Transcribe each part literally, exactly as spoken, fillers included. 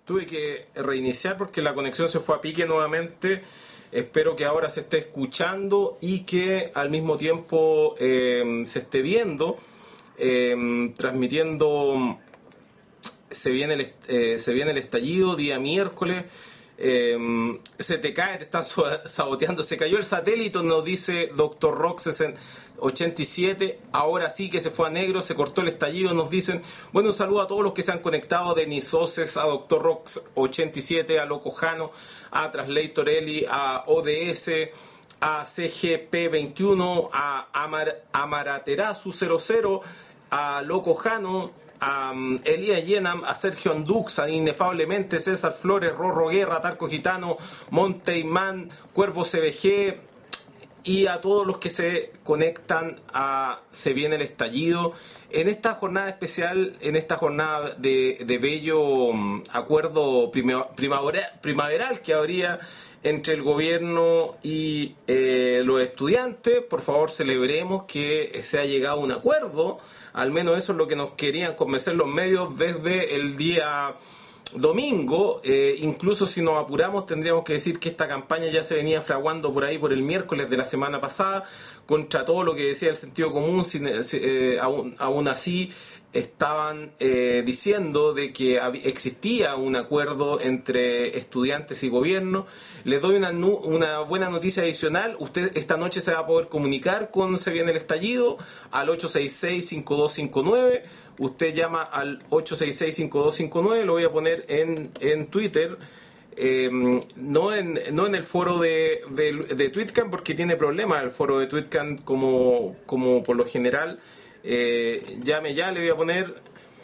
tuve que reiniciar porque la conexión se fue a pique nuevamente. Espero que ahora se esté escuchando y que al mismo tiempo eh, se esté viendo, eh, transmitiendo. Se viene, el, eh, se viene el estallido día miércoles. Eh, se te cae, te están saboteando, se cayó el satélite, nos dice doctor Rox ochenta y siete, ahora sí que se fue a negro, se cortó el estallido, nos dicen. Bueno, un saludo a todos los que se han conectado, Denis Oces, a doctor Rox ochenta y siete, a Loco Jano, a Translator Eli, a O D S, a C G P veintiuno, a Amar, Amaraterasu cero cero, a Loco Jano, a um, Elías Yenam, a Sergio Andux, a Inefablemente, César Flores, Rorro Guerra, Tarco Gitano, Monteimán, Cuervo C B G y a todos los que se conectan a Se Viene el Estallido en esta jornada especial, en esta jornada de, de bello um, acuerdo primavera, primaveral que habría entre el gobierno y eh, los estudiantes. Por favor, celebremos que se ha llegado a un acuerdo. Al menos eso es lo que nos querían convencer los medios desde el día domingo. Eh, incluso si nos apuramos, tendríamos que decir que esta campaña ya se venía fraguando por ahí por el miércoles de la semana pasada, contra todo lo que decía el sentido común. Sin, eh, aún, aún así estaban eh, diciendo de que existía un acuerdo entre estudiantes y gobierno. Les doy una, una buena noticia adicional. Usted esta noche se va a poder comunicar con Se Viene el Estallido al ocho seis seis, cinco dos cinco nueve. Usted llama al ocho seis seis, cinco dos cinco nueve. Lo voy a poner en, en Twitter. Eh, no, en, no en el foro de, de, de TweetCam, porque tiene problemas el foro de TweetCam como, como por lo general. Eh, llame ya, le voy a poner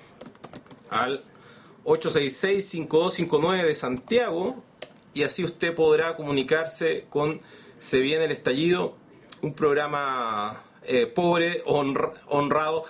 al ocho seis seis, cinco dos cinco nueve de Santiago y así usted podrá comunicarse con Se Viene el Estallido, un programa eh, pobre, honra, honrado,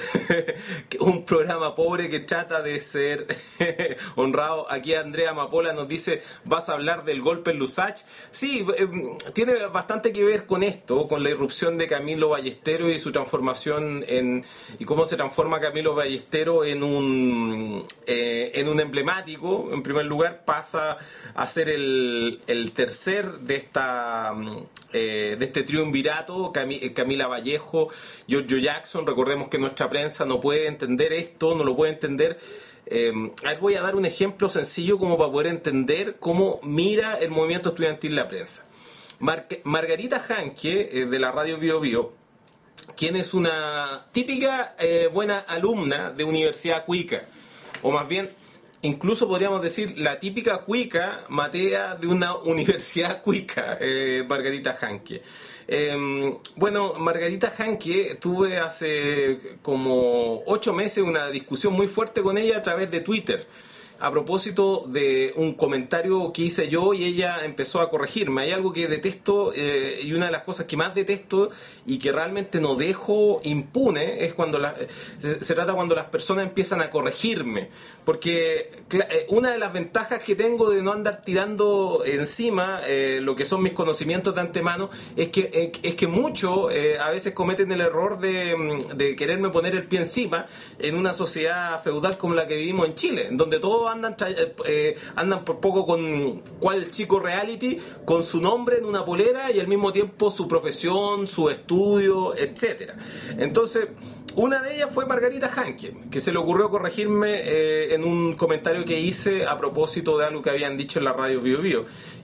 un programa pobre que trata de ser honrado. Aquí Andrea Mapola nos dice, ¿vas a hablar del golpe en Lusach? Sí, eh, tiene bastante que ver con esto, con la irrupción de Camilo Ballesteros y su transformación en, y cómo se transforma Camilo Ballesteros en un eh, en un emblemático. En primer lugar, pasa a ser el, el tercer de esta eh, de este triunvirato, Cam- Camila Vallejo, Giorgio Jackson. Recordemos que nuestra prensa no puede entender esto, no lo puede entender. Eh, a ver, voy a dar un ejemplo sencillo como para poder entender cómo mira el movimiento estudiantil la prensa. Mar- Margarita Janke, eh, de la radio Bio Bio, quien es una típica eh, buena alumna de Universidad Cuica, o más bien, incluso podríamos decir la típica cuica matea de una universidad cuica, eh, Margarita Janke. Eh, bueno, Margarita Janke, tuve hace como ocho meses una discusión muy fuerte con ella a través de Twitter, a propósito de un comentario que hice yo y ella empezó a corregirme. Hay algo que detesto eh, y una de las cosas que más detesto y que realmente no dejo impune es cuando la, se, se trata cuando las personas empiezan a corregirme, porque eh, una de las ventajas que tengo de no andar tirando encima eh, lo que son mis conocimientos de antemano es que, eh, es que muchos eh, a veces cometen el error de, de quererme poner el pie encima en una sociedad feudal como la que vivimos en Chile, en donde todos andan eh, andan por poco con cual chico reality con su nombre en una polera y al mismo tiempo su profesión, su estudio, etcétera. Entonces, una de ellas fue Margarita Janke, que se le ocurrió corregirme eh, en un comentario que hice a propósito de algo que habían dicho en la radio Bio Bio.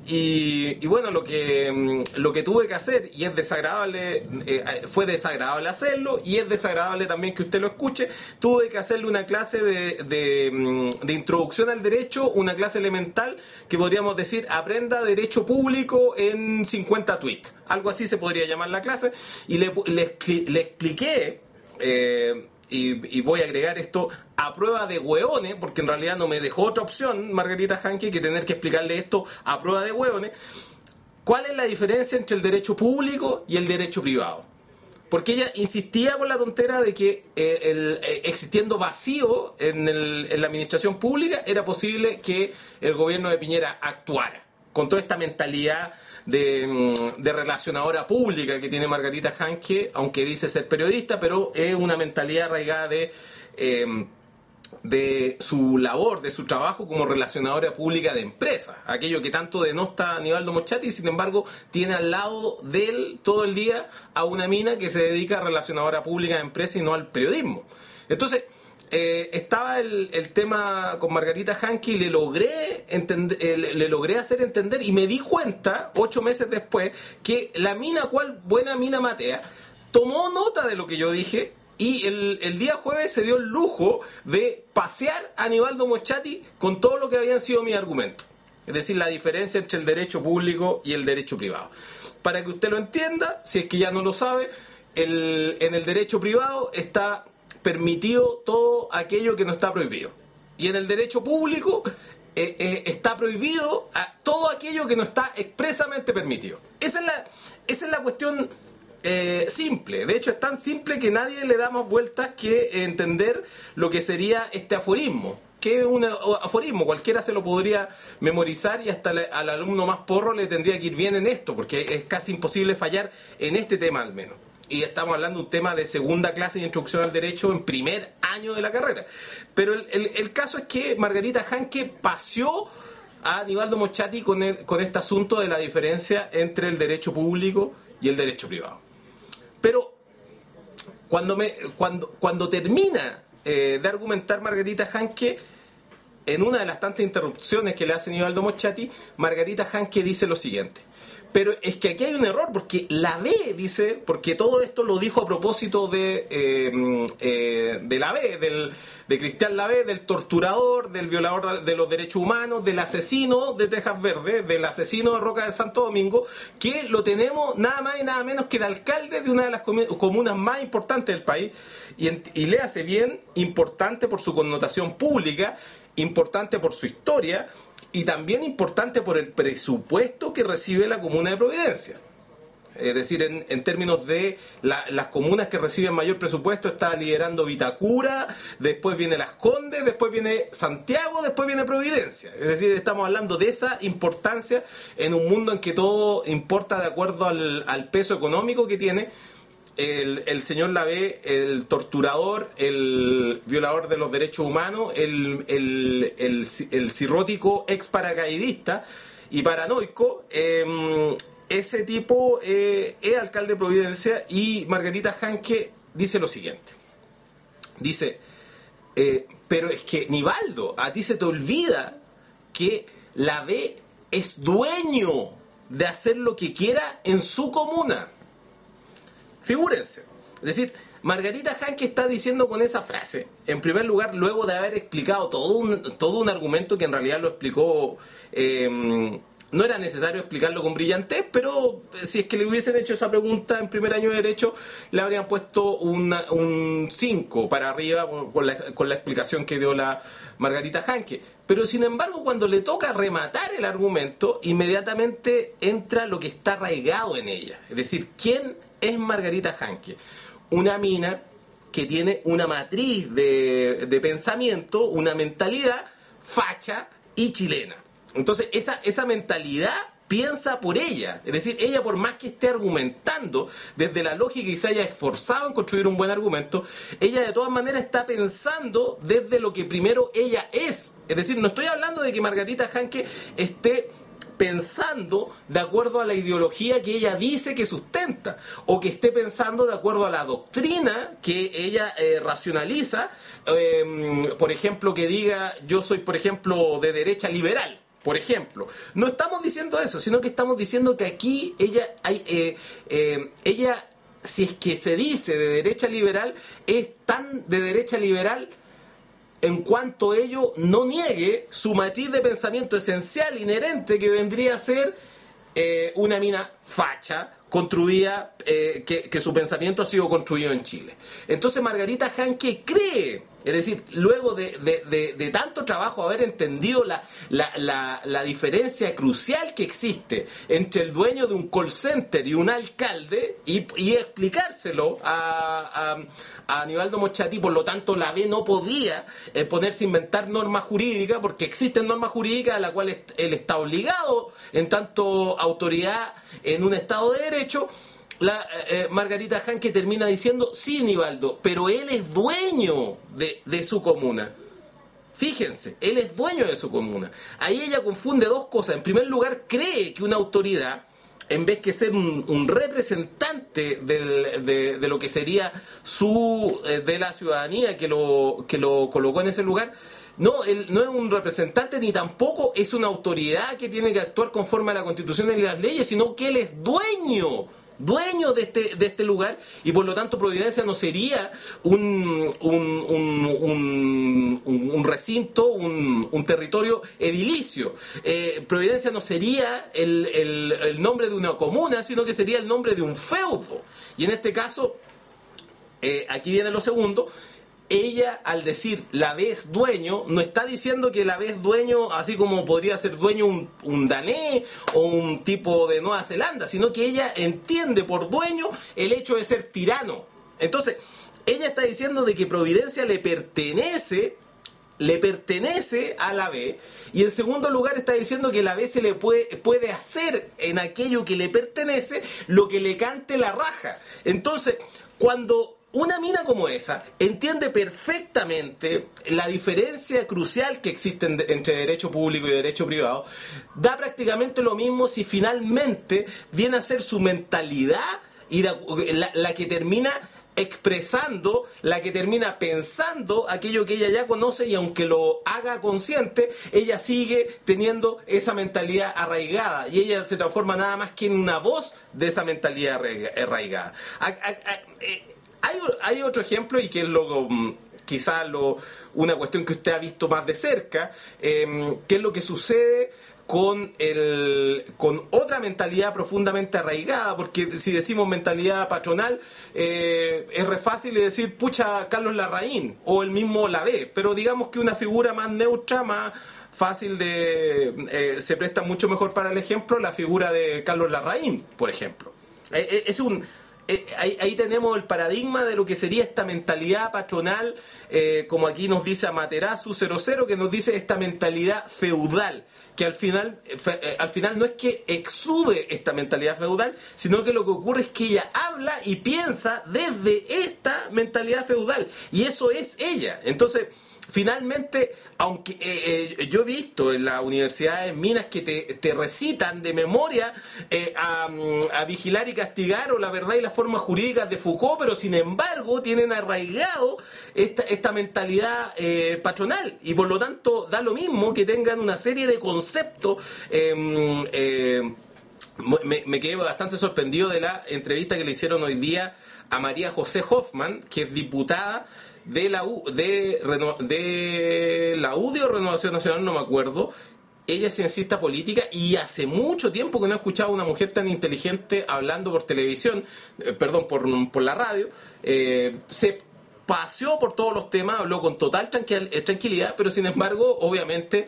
Y, y bueno, lo que lo que tuve que hacer, y es desagradable, eh, fue desagradable hacerlo, y es desagradable también que usted lo escuche, tuve que hacerle una clase de, de, de introducción al derecho, una clase elemental, que podríamos decir, aprenda derecho público en cincuenta tweets. Algo así se podría llamar la clase, y le, le, le expliqué, eh, y, y voy a agregar esto a prueba de hueones, porque en realidad no me dejó otra opción Margarita Janke que tener que explicarle esto a prueba de hueones. ¿Cuál es la diferencia entre el derecho público y el derecho privado? Porque ella insistía con la tontera de que eh, el, eh, existiendo vacío en, el, en la administración pública era posible que el gobierno de Piñera actuara con toda esta mentalidad de, de relacionadora pública que tiene Margarita Janke, aunque dice ser periodista, pero es una mentalidad arraigada de, eh, de su labor, de su trabajo como relacionadora pública de empresas, aquello que tanto denosta Nivaldo Moschati, y sin embargo tiene al lado de él todo el día a una mina que se dedica a relacionadora pública de empresas y no al periodismo. Entonces, eh, estaba el, el tema con Margarita Hankey y le logré, entender, eh, le, le logré hacer entender y me di cuenta, ocho meses después, que la mina, cual buena mina matea, tomó nota de lo que yo dije. Y el, el día jueves se dio el lujo de pasear a Nivaldo Moschati con todo lo que habían sido mis argumentos. Es decir, la diferencia entre el derecho público y el derecho privado. Para que usted lo entienda, si es que ya no lo sabe, el, en el derecho privado está permitido todo aquello que no está prohibido. Y en el derecho público eh, eh, está prohibido a todo aquello que no está expresamente permitido. Esa es la, esa es la cuestión Eh, simple. De hecho, es tan simple que nadie le da más vueltas que entender lo que sería este aforismo. ¿Qué es un aforismo? Cualquiera se lo podría memorizar y hasta le, al alumno más porro le tendría que ir bien en esto, porque es casi imposible fallar en este tema al menos. Y estamos hablando de un tema de segunda clase de introducción al derecho en primer año de la carrera. Pero el, el, el caso es que Margarita Hankey paseó a Nivaldo Moschati con, el, con este asunto de la diferencia entre el derecho público y el derecho privado. Pero cuando, me, cuando, cuando termina eh, de argumentar Margarita Hankey, en una de las tantas interrupciones que le hace Nivaldo Moschati, Margarita Hankey dice lo siguiente. Pero es que aquí hay un error, porque la B, dice, porque todo esto lo dijo a propósito de, eh, eh, de la B, del, de Cristian Lavé, del torturador, del violador de los derechos humanos, del asesino de Tejas Verdes, del asesino de Roca de Santo Domingo, que lo tenemos nada más y nada menos que el alcalde de una de las comunas más importantes del país, y, y le hace bien, importante por su connotación pública, importante por su historia, y también importante por el presupuesto que recibe la comuna de Providencia. Es decir, en, en términos de la, las comunas que reciben mayor presupuesto, está liderando Vitacura, después viene Las Condes, después viene Santiago, después viene Providencia. Es decir, estamos hablando de esa importancia en un mundo en que todo importa de acuerdo al, al peso económico que tiene. El, el señor Lavé, el torturador, el violador de los derechos humanos, el, el, el, el cirrótico ex paracaidista y paranoico, eh, ese tipo eh, es alcalde de Providencia. Y Margarita Hankey dice lo siguiente. Dice, eh, pero es que, Nivaldo, a ti se te olvida que Lavé es dueño de hacer lo que quiera en su comuna. Figúrense. Es decir, Margarita Hankey está diciendo con esa frase, en primer lugar, luego de haber explicado todo un, todo un argumento que en realidad lo explicó, eh, no era necesario explicarlo con brillantez, pero si es que le hubiesen hecho esa pregunta en primer año de Derecho, le habrían puesto una, un cinco para arriba con la, con la explicación que dio la Margarita Hankey. Pero sin embargo, cuando le toca rematar el argumento, inmediatamente entra lo que está arraigado en ella. Es decir, ¿quién es Margarita Hankey? Una mina que tiene una matriz de, de pensamiento, una mentalidad facha y chilena. Entonces, esa, esa mentalidad piensa por ella. Es decir, ella, por más que esté argumentando desde la lógica y se haya esforzado en construir un buen argumento, ella de todas maneras está pensando desde lo que primero ella es. Es decir, no estoy hablando de que Margarita Hankey esté pensando de acuerdo a la ideología que ella dice que sustenta, o que esté pensando de acuerdo a la doctrina que ella eh, racionaliza, eh, por ejemplo, que diga yo soy, por ejemplo, de derecha liberal, por ejemplo. No estamos diciendo eso, sino que estamos diciendo que aquí ella, hay, eh, eh, ella, si es que se dice de derecha liberal, es tan de derecha liberal en cuanto ello no niegue su matriz de pensamiento esencial, inherente, que vendría a ser eh, una mina facha, construida, eh, que, que su pensamiento ha sido construido en Chile. Entonces Margarita Hankey cree, es decir, luego de, de, de, de tanto trabajo, haber entendido la, la, la, la diferencia crucial que existe entre el dueño de un call center y un alcalde, y, y explicárselo a, a, a Nivaldo Moschati. Por lo tanto, la B no podía eh, ponerse a inventar normas jurídicas, porque existen normas jurídicas a las cuales él está obligado, en tanto autoridad en un Estado de Derecho. La eh, Margarita Hankey termina diciendo, sí, Nivaldo, pero él es dueño de, de su comuna. Fíjense, él es dueño de su comuna. Ahí ella confunde dos cosas. En primer lugar, cree que una autoridad, en vez que ser un, un representante del, de, de lo que sería su eh, de la ciudadanía que lo, que lo colocó en ese lugar, no, él no es un representante ni tampoco es una autoridad que tiene que actuar conforme a la Constitución y las leyes, sino que él es dueño dueño de este, de este lugar, y por lo tanto Providencia no sería un, un, un, un, un recinto, un, un territorio edilicio. Eh, Providencia no sería el, el, el nombre de una comuna, sino que sería el nombre de un feudo. Y en este caso, eh, aquí viene lo segundo. Ella, al decir la vez dueño, no está diciendo que la vez dueño, así como podría ser dueño un, un danés o un tipo de Nueva Zelanda, sino que ella entiende por dueño el hecho de ser tirano. Entonces, ella está diciendo de que Providencia le pertenece, le pertenece a la B, y en segundo lugar está diciendo que la B se le puede, puede hacer en aquello que le pertenece lo que le cante la raja. Entonces, cuando una mina como esa entiende perfectamente la diferencia crucial que existe entre derecho público y derecho privado, da prácticamente lo mismo si finalmente viene a ser su mentalidad y la, la, la que termina expresando, la que termina pensando aquello que ella ya conoce, y aunque lo haga consciente, ella sigue teniendo esa mentalidad arraigada, y ella se transforma nada más que en una voz de esa mentalidad arraigada. A, a, a, eh, Hay, hay otro ejemplo, y que es lo, quizás lo, una cuestión que usted ha visto más de cerca, eh, que es lo que sucede con, el, con otra mentalidad profundamente arraigada, porque si decimos mentalidad patronal, eh, es re fácil decir, pucha, Carlos Larraín, o el mismo Lavé, pero digamos que una figura más neutra, más fácil de... Eh, se presta mucho mejor para el ejemplo, la figura de Carlos Larraín, por ejemplo. Eh, eh, es un... Eh, ahí, ahí tenemos el paradigma de lo que sería esta mentalidad patronal, eh, como aquí nos dice Amaterasu cero cero, que nos dice esta mentalidad feudal, que al final, fe, eh, al final no es que exude esta mentalidad feudal, sino que lo que ocurre es que ella habla y piensa desde esta mentalidad feudal, y eso es ella. Entonces, finalmente, aunque eh, eh, yo he visto en las universidades minas que te, te recitan de memoria eh, a, a Vigilar y Castigar o La verdad y las formas jurídicas de Foucault, pero sin embargo tienen arraigado esta, esta mentalidad eh, patronal, y por lo tanto da lo mismo que tengan una serie de conceptos. eh, eh, me, me quedé bastante sorprendido de la entrevista que le hicieron hoy día a María José Hoffman, que es diputada de la U, de, de la U D I o Renovación Nacional, no me acuerdo. Ella es ciencista política, y hace mucho tiempo que no he escuchado a una mujer tan inteligente hablando por televisión, eh, perdón, por, por la radio. Eh, se paseó por todos los temas, habló con total tranquil- tranquilidad, pero sin embargo, obviamente,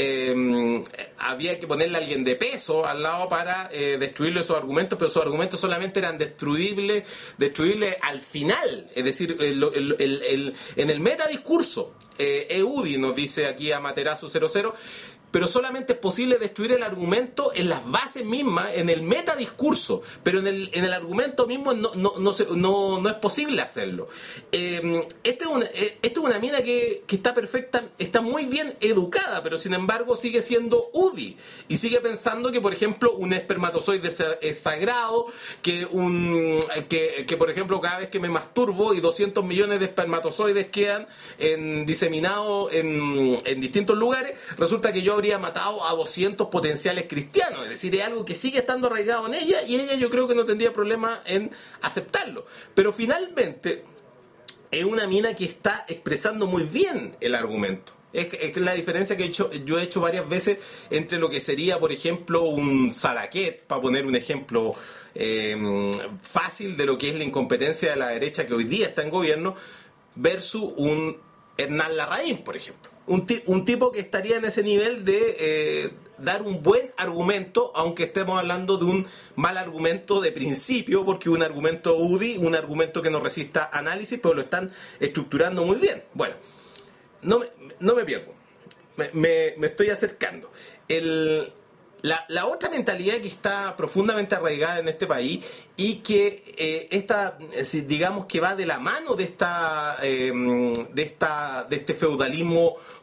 eh, había que ponerle a alguien de peso al lado para eh, destruirle esos argumentos, pero esos argumentos solamente eran destruibles, destruibles al final, es decir, el, el, el, el, en el metadiscurso. Eh, E U D I nos dice aquí Amaterasu cero cero, pero solamente es posible destruir el argumento en las bases mismas, en el metadiscurso, pero en el, en el argumento mismo no, no, no, se, no, no es posible hacerlo. Eh, esta es una, este es una mina que, que está perfecta, está muy bien educada, pero sin embargo sigue siendo U D I, y sigue pensando que, por ejemplo, un espermatozoide es sagrado, que, un, que, que por ejemplo, cada vez que me masturbo y doscientos millones de espermatozoides quedan en, diseminados en, en distintos lugares, resulta que yo habría matado a doscientos potenciales cristianos. Es decir, es algo que sigue estando arraigado en ella, y ella yo creo que no tendría problema en aceptarlo. Pero finalmente es una mina que está expresando muy bien el argumento. Es, es la diferencia que he hecho, yo he hecho varias veces entre lo que sería, por ejemplo, un Salaquet, para poner un ejemplo eh, fácil de lo que es la incompetencia de la derecha que hoy día está en gobierno, versus un Hernán Larraín, por ejemplo. Un, ti, un tipo que estaría en ese nivel de eh, dar un buen argumento, aunque estemos hablando de un mal argumento de principio, porque un argumento U D I, un argumento que no resista análisis, pero lo están estructurando muy bien. Bueno, no me, no me pierdo, me, me, me estoy acercando. El... La, la otra mentalidad que está profundamente arraigada en este país, y que eh, esta, digamos que va de la mano de esta, eh, de esta, de este feudalismo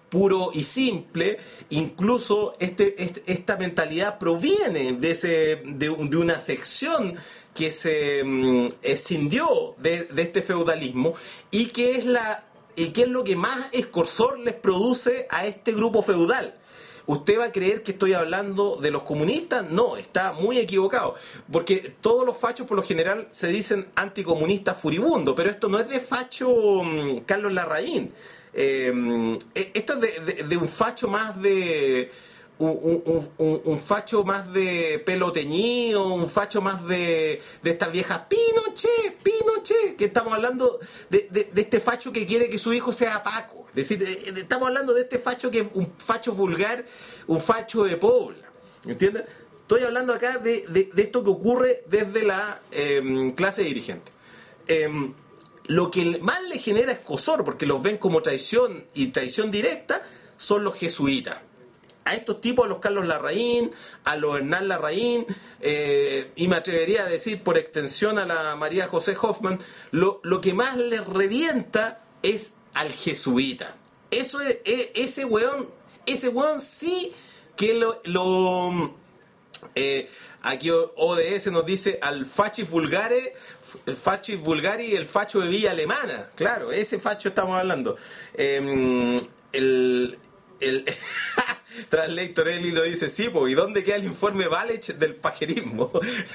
puro y simple. Incluso este, este, esta mentalidad proviene de, ese, de, de una sección que se um, escindió de, de este feudalismo y que es la y que es lo que más escozor les produce a este grupo feudal. ¿Usted va a creer que estoy hablando de los comunistas? No, está muy equivocado. Porque todos los fachos por lo general se dicen anticomunistas furibundos, pero esto no es de facho um, Carlos Larraín. Eh, esto es de, de, de un facho más de... Un, un, un, un facho más de pelo teñido, un facho más de, de estas viejas Pinochet, Pinochet, que estamos hablando de, de, de este facho que quiere que su hijo sea Paco. Es decir, de, de, estamos hablando de este facho que es un facho vulgar, un facho de Pobla. ¿Entiendes? Estoy hablando acá de, de, de esto que ocurre desde la eh, clase dirigente. Eh, lo que más le genera escozor, porque los ven como traición y traición directa, son los jesuitas. A estos tipos, a los Carlos Larraín, a los Hernán Larraín, eh, y me atrevería a decir por extensión a la María José Hoffman, lo, lo que más les revienta es al jesuita. Eso es, es ese weón, ese weón sí que lo... lo eh, aquí O D S nos dice al fachis vulgare, fachis vulgari, el facho de Villa Alemana. Claro, ese facho estamos hablando. Eh, el... el Translator Eli lo dice, sí, pues, ¿y dónde queda el informe Valech del pajerismo?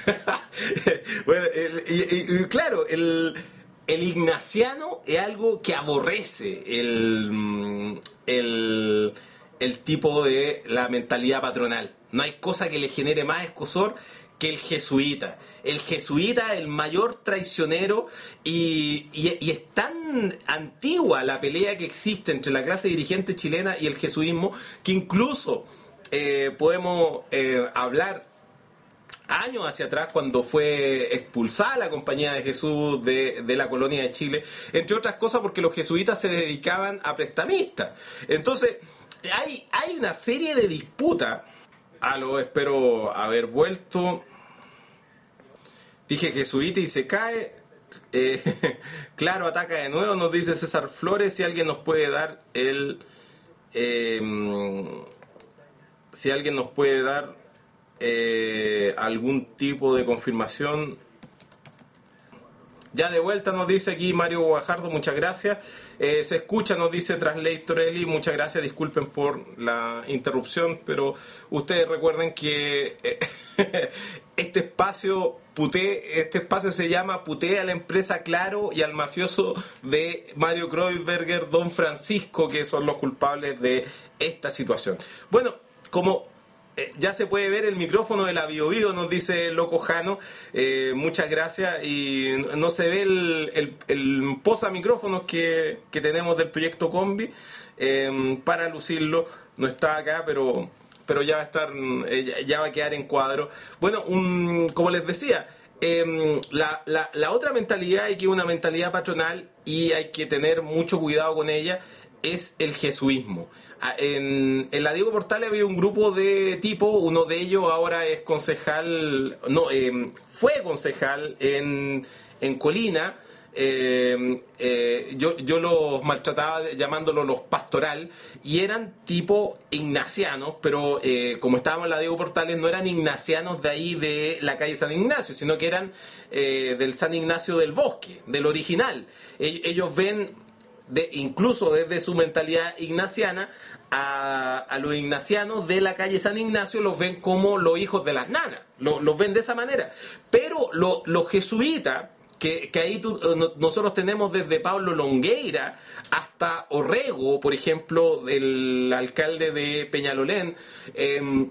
Bueno, el, y, y, y claro, el, el ignaciano es algo que aborrece el, el, el tipo de la mentalidad patronal. No hay cosa que le genere más escozor que el jesuita. El jesuita es el mayor traicionero y, y, y es tan antigua la pelea que existe entre la clase dirigente chilena y el jesuismo que incluso eh, podemos eh, hablar años hacia atrás cuando fue expulsada la Compañía de Jesús de, de la colonia de Chile, entre otras cosas porque los jesuitas se dedicaban a prestamistas. Entonces hay, hay una serie de disputas. Aló, espero haber vuelto. Dije jesuita y se cae. Eh, claro, ataca de nuevo, nos dice César Flores. Si alguien nos puede dar el... Eh, si alguien nos puede dar eh, algún tipo de confirmación. Ya de vuelta nos dice aquí Mario Guajardo, muchas gracias. Eh, se escucha, nos dice Translator Eli, muchas gracias, disculpen por la interrupción, pero ustedes recuerden que eh, este espacio puté, este espacio se llama Putea a la empresa Claro y al mafioso de Mario Kreuzberger, Don Francisco, que son los culpables de esta situación. Bueno, como... Eh, ya se puede ver el micrófono de la Bio Bio, nos dice Loco Jano. Eh, muchas gracias. Y no se ve el, el, el posa micrófonos que, que tenemos del proyecto Combi. Eh, para lucirlo, no está acá, pero, pero ya va a estar, eh, ya va a quedar en cuadro. Bueno, un, como les decía, eh, la, la, la otra mentalidad, y que es una mentalidad patronal y hay que tener mucho cuidado con ella, es el jesuismo. En, en la Diego Portales había un grupo de tipo, uno de ellos ahora es concejal, no, eh, fue concejal en, en Colina. Eh, eh, yo, yo los maltrataba llamándolos los pastoral, y eran tipo ignacianos, pero eh, como estábamos en la Diego Portales, no eran ignacianos de ahí de la calle San Ignacio, sino que eran eh, del San Ignacio del Bosque, del original. Ellos ven... De, incluso desde su mentalidad ignaciana, a, a los ignacianos de la calle San Ignacio los ven como los hijos de las nanas, los, los ven de esa manera. Pero lo, los jesuitas, que, que ahí tú, nosotros tenemos desde Pablo Longueira hasta Orrego, por ejemplo, el alcalde de Peñalolén, eh,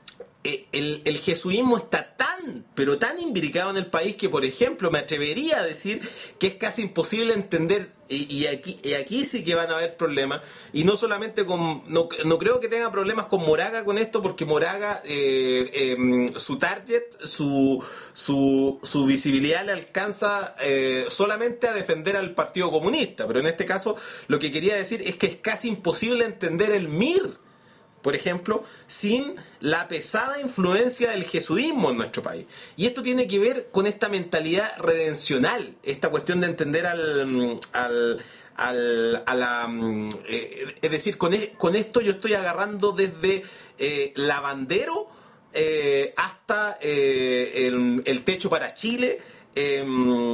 El, el jesuismo está tan, pero tan imbricado en el país que, por ejemplo, me atrevería a decir que es casi imposible entender, y, y, aquí, y aquí sí que van a haber problemas, y no solamente con, no, no creo que tenga problemas con Moraga con esto, porque Moraga, eh, eh, su target, su, su, su visibilidad le alcanza eh, solamente a defender al Partido Comunista, pero en este caso lo que quería decir es que es casi imposible entender el M I R, por ejemplo, sin la pesada influencia del jesuismo en nuestro país. Y esto tiene que ver con esta mentalidad redencional, esta cuestión de entender al, al, al, a la... Eh, es decir, con, e, con esto yo estoy agarrando desde eh, lavandero eh, hasta eh, el, el techo para Chile, eh,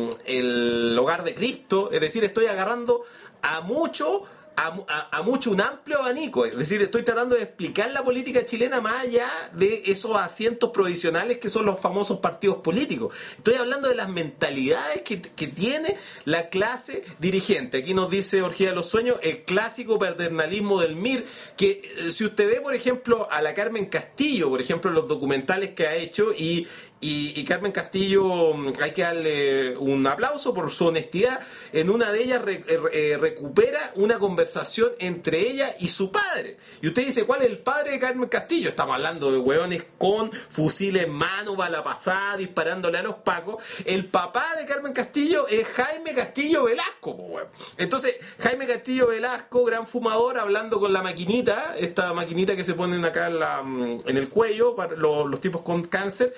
el hogar de Cristo, es decir, estoy agarrando a mucho... A, a, a mucho, un amplio abanico. Es decir, estoy tratando de explicar la política chilena más allá de esos asientos provisionales que son los famosos partidos políticos. Estoy hablando de las mentalidades que, que tiene la clase dirigente. Aquí nos dice Orgía de los Sueños, el clásico paternalismo del M I R, que eh, si usted ve, por ejemplo, a la Carmen Castillo, por ejemplo, los documentales que ha hecho, y, y, y Carmen Castillo, hay que darle un aplauso por su honestidad, en una de ellas re, eh, recupera una conversación entre ella y su padre. Y usted dice, ¿cuál es el padre de Carmen Castillo? Estamos hablando de hueones con fusiles en mano, bala pasada, disparándole a los pacos. El papá de Carmen Castillo es Jaime Castillo Velasco, po, hueón. Entonces, Jaime Castillo Velasco, gran fumador, hablando con la maquinita, esta maquinita que se ponen acá en, la, en el cuello para los, los tipos con cáncer.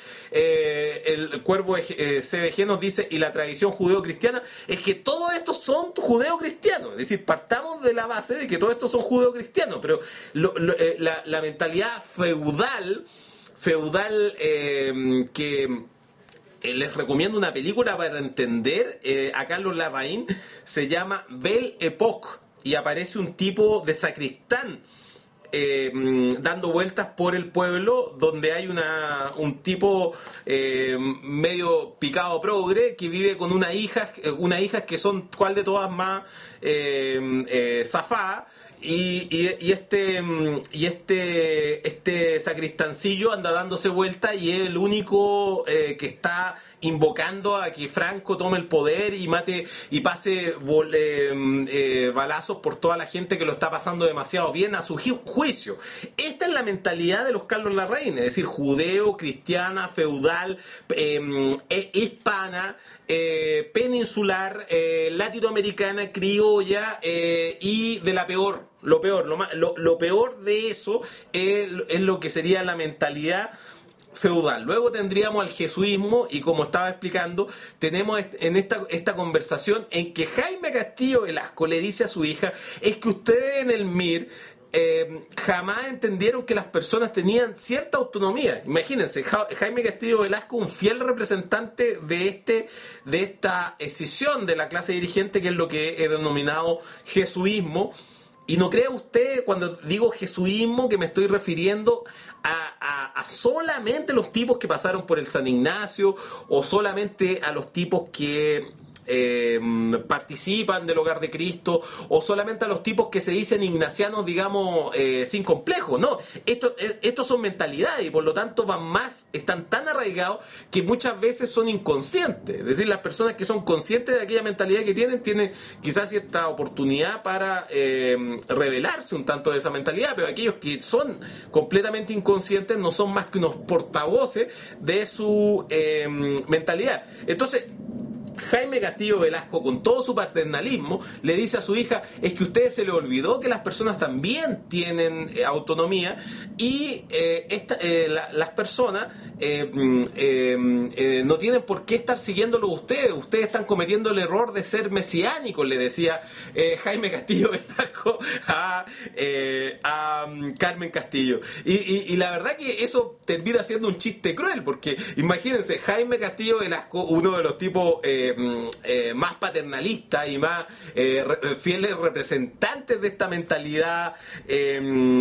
Eh, el cuervo eh, C B G nos dice, y la tradición judeo-cristiana, es que todos estos son judeo-cristianos. Es decir, partamos de la base de que todos estos son judeo-cristianos, pero lo, lo, eh, la, la mentalidad feudal, feudal eh, que eh, les recomiendo una película para entender eh, a Carlos Larraín, se llama Belle Époque, y aparece un tipo de sacristán Eh, dando vueltas por el pueblo, donde hay una un tipo eh, medio picado progre que vive con una hija, una hija que son cual de todas más eh, eh, zafada. Y, y, y este y este este sacristancillo anda dándose vuelta y es el único eh, que está invocando a que Franco tome el poder y mate y pase vol, eh, eh, balazos por toda la gente que lo está pasando demasiado bien a su ju- juicio. Esta es la mentalidad de los Carlos Larraín, es decir, judeo, cristiana, feudal, eh, eh, hispana, eh, peninsular, eh, latinoamericana, criolla eh, y de la peor. Lo peor, lo, más, lo, lo peor de eso es, es lo que sería la mentalidad feudal. Luego tendríamos al jesuismo y, como estaba explicando, tenemos en esta, esta conversación en que Jaime Castillo Velasco le dice a su hija, es que ustedes en el M I R eh, jamás entendieron que las personas tenían cierta autonomía. Imagínense, ja, Jaime Castillo Velasco, un fiel representante de este de esta escisión de la clase dirigente, que es lo que he denominado jesuismo. Y no crea usted, cuando digo jesuismo, que me estoy refiriendo a, a, a solamente los tipos que pasaron por el San Ignacio, o solamente a los tipos que eh, participan del Hogar de Cristo, o solamente a los tipos que se dicen ignacianos, digamos, eh, sin complejo. No, esto, estos son mentalidades y por lo tanto van más, están tan arraigados que muchas veces son inconscientes. Es decir, las personas que son conscientes de aquella mentalidad que tienen, tienen quizás cierta oportunidad para eh, revelarse un tanto de esa mentalidad, pero aquellos que son completamente inconscientes no son más que unos portavoces de su eh, mentalidad. Entonces, Jaime Castillo Velasco, con todo su paternalismo, le dice a su hija, es que a ustedes se les olvidó que las personas también tienen eh, autonomía y eh, esta, eh, la, las personas eh, eh, eh, no tienen por qué estar siguiéndolo ustedes. Ustedes están cometiendo el error de ser mesiánicos, le decía eh, Jaime Castillo Velasco a, eh, a um, Carmen Castillo. Y, y, y la verdad que eso termina siendo un chiste cruel, porque imagínense, Jaime Castillo Velasco, uno de los tipos eh, Eh, más paternalistas y más eh, re, fieles representantes de esta mentalidad eh,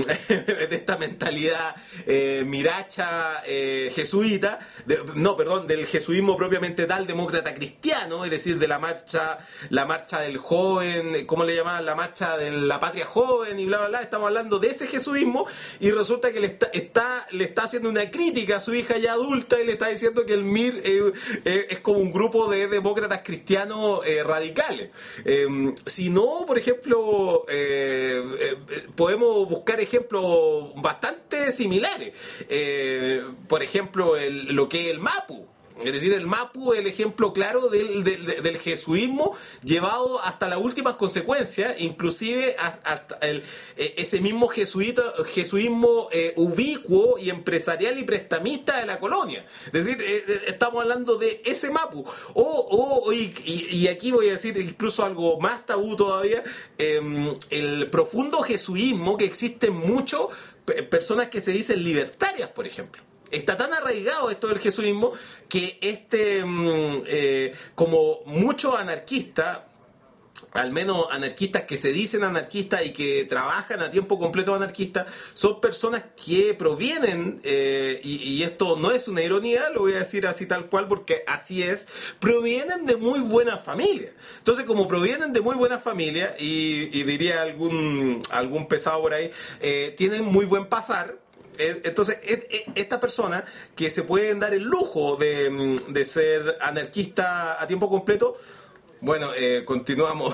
de esta mentalidad eh, miracha eh, jesuita, de, no, perdón, del jesuismo propiamente tal, demócrata cristiano, es decir, de la marcha la marcha del joven, ¿cómo le llamaban? La marcha de la patria joven y bla, bla, bla. Estamos hablando de ese jesuismo y resulta que le está, está, le está haciendo una crítica a su hija ya adulta y le está diciendo que el M I R eh, eh, es como un grupo de demócratas cristianos eh, radicales. Eh, si no, por ejemplo, eh, eh, podemos buscar ejemplos bastante similares. Eh, por ejemplo, el, lo que es el MAPU. Es decir, el Mapu es el ejemplo claro del, del, del jesuismo llevado hasta las últimas consecuencias, inclusive hasta el, ese mismo jesuita, jesuismo eh, ubicuo y empresarial y prestamista de la colonia. Es decir, eh, estamos hablando de ese Mapu. O, o y, y aquí voy a decir incluso algo más tabú todavía, eh, el profundo jesuismo que existe en muchas personas que se dicen libertarias, por ejemplo. Está tan arraigado esto del jesuismo que este, eh, como muchos anarquistas, al menos anarquistas que se dicen anarquistas y que trabajan a tiempo completo anarquistas, son personas que provienen, eh, y, y esto no es una ironía, lo voy a decir así tal cual porque así es, provienen de muy buena familia. Entonces, como provienen de muy buena familia, y, y diría algún, algún pesado por ahí, eh, tienen muy buen pasar. Entonces, esta persona que se pueden dar el lujo de, de ser anarquista a tiempo completo, bueno, eh, continuamos.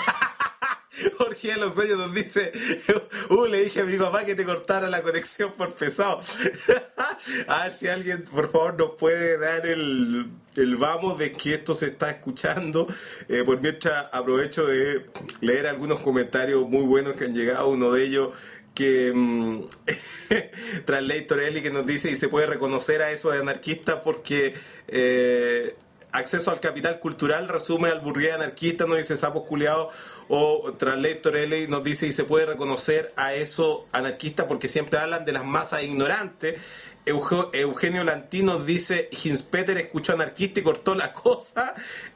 Jorge de los Sueños nos dice, uh, le dije a mi papá que te cortara la conexión por pesado. A ver si alguien, por favor, nos puede dar el, el vamos de que esto se está escuchando. Eh, por mientras aprovecho de leer algunos comentarios muy buenos que han llegado, uno de ellos que um, Translator Eli que nos dice y se puede reconocer a esos anarquistas porque eh, acceso al capital cultural resume al burgués anarquista, nos dice sapos culiados. O Translator Eli nos dice y se puede reconocer a esos anarquistas porque siempre hablan de las masas ignorantes. Eugenio Lantín nos dice Hinspeter escuchó anarquista y cortó la cosa.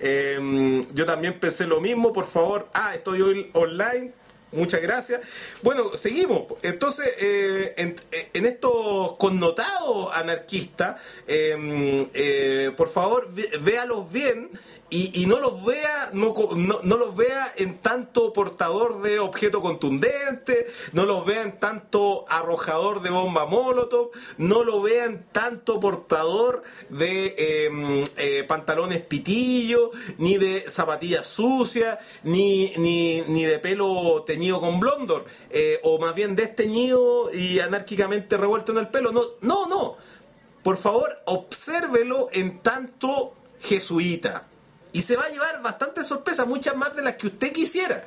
eh, yo también pensé lo mismo, por favor. Ah, estoy hoy online. Muchas gracias. Bueno, seguimos. Entonces, eh, en, en estos connotados anarquistas, eh, eh, por favor, véalos bien y, y no los vea, no, no, no los vea en tanto portador de objeto contundente, no los vea en tanto arrojador de bomba molotov, no lo vea en tanto portador de eh, eh, pantalones pitillo, ni de zapatillas sucias, ni, ni, ni de pelo teñido con blondor, eh, o más bien desteñido y anárquicamente revuelto en el pelo. No, no, no. Por favor, obsérvelo en tanto jesuita. Y se va a llevar bastante sorpresa, muchas más de las que usted quisiera.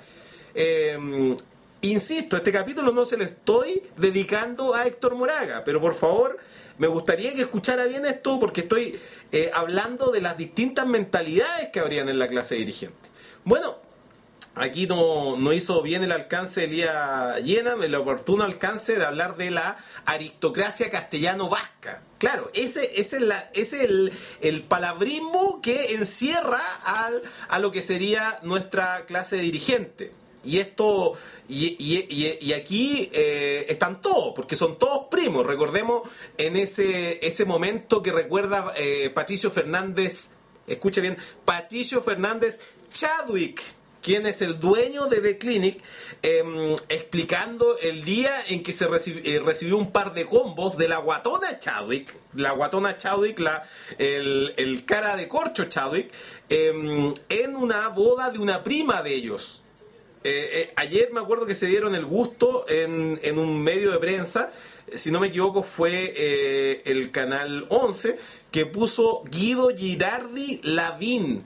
Eh, insisto, este capítulo no se lo estoy dedicando a Héctor Moraga, pero por favor, me gustaría que escuchara bien esto porque estoy eh, hablando de las distintas mentalidades que habrían en la clase dirigente. Bueno, aquí no, no hizo bien el alcance Elías Llena, el oportuno alcance de hablar de la aristocracia castellano-vasca. Claro, ese, ese es, la, ese es el, el palabrismo que encierra al, a lo que sería nuestra clase dirigente. Y esto y, y, y, y aquí eh, están todos, porque son todos primos. Recordemos en ese, ese momento que recuerda eh, Patricio Fernández, escuche bien, Patricio Fernández Chadwick, quien es el dueño de The Clinic, eh, explicando el día en que se recibi- eh, recibió un par de combos de la guatona Chadwick, la guatona Chadwick, la, el, el cara de corcho Chadwick, eh, en una boda de una prima de ellos. Eh, eh, ayer me acuerdo que se dieron el gusto en, en un medio de prensa, si no me equivoco fue eh, el Canal once, que puso Guido Girardi Lavín.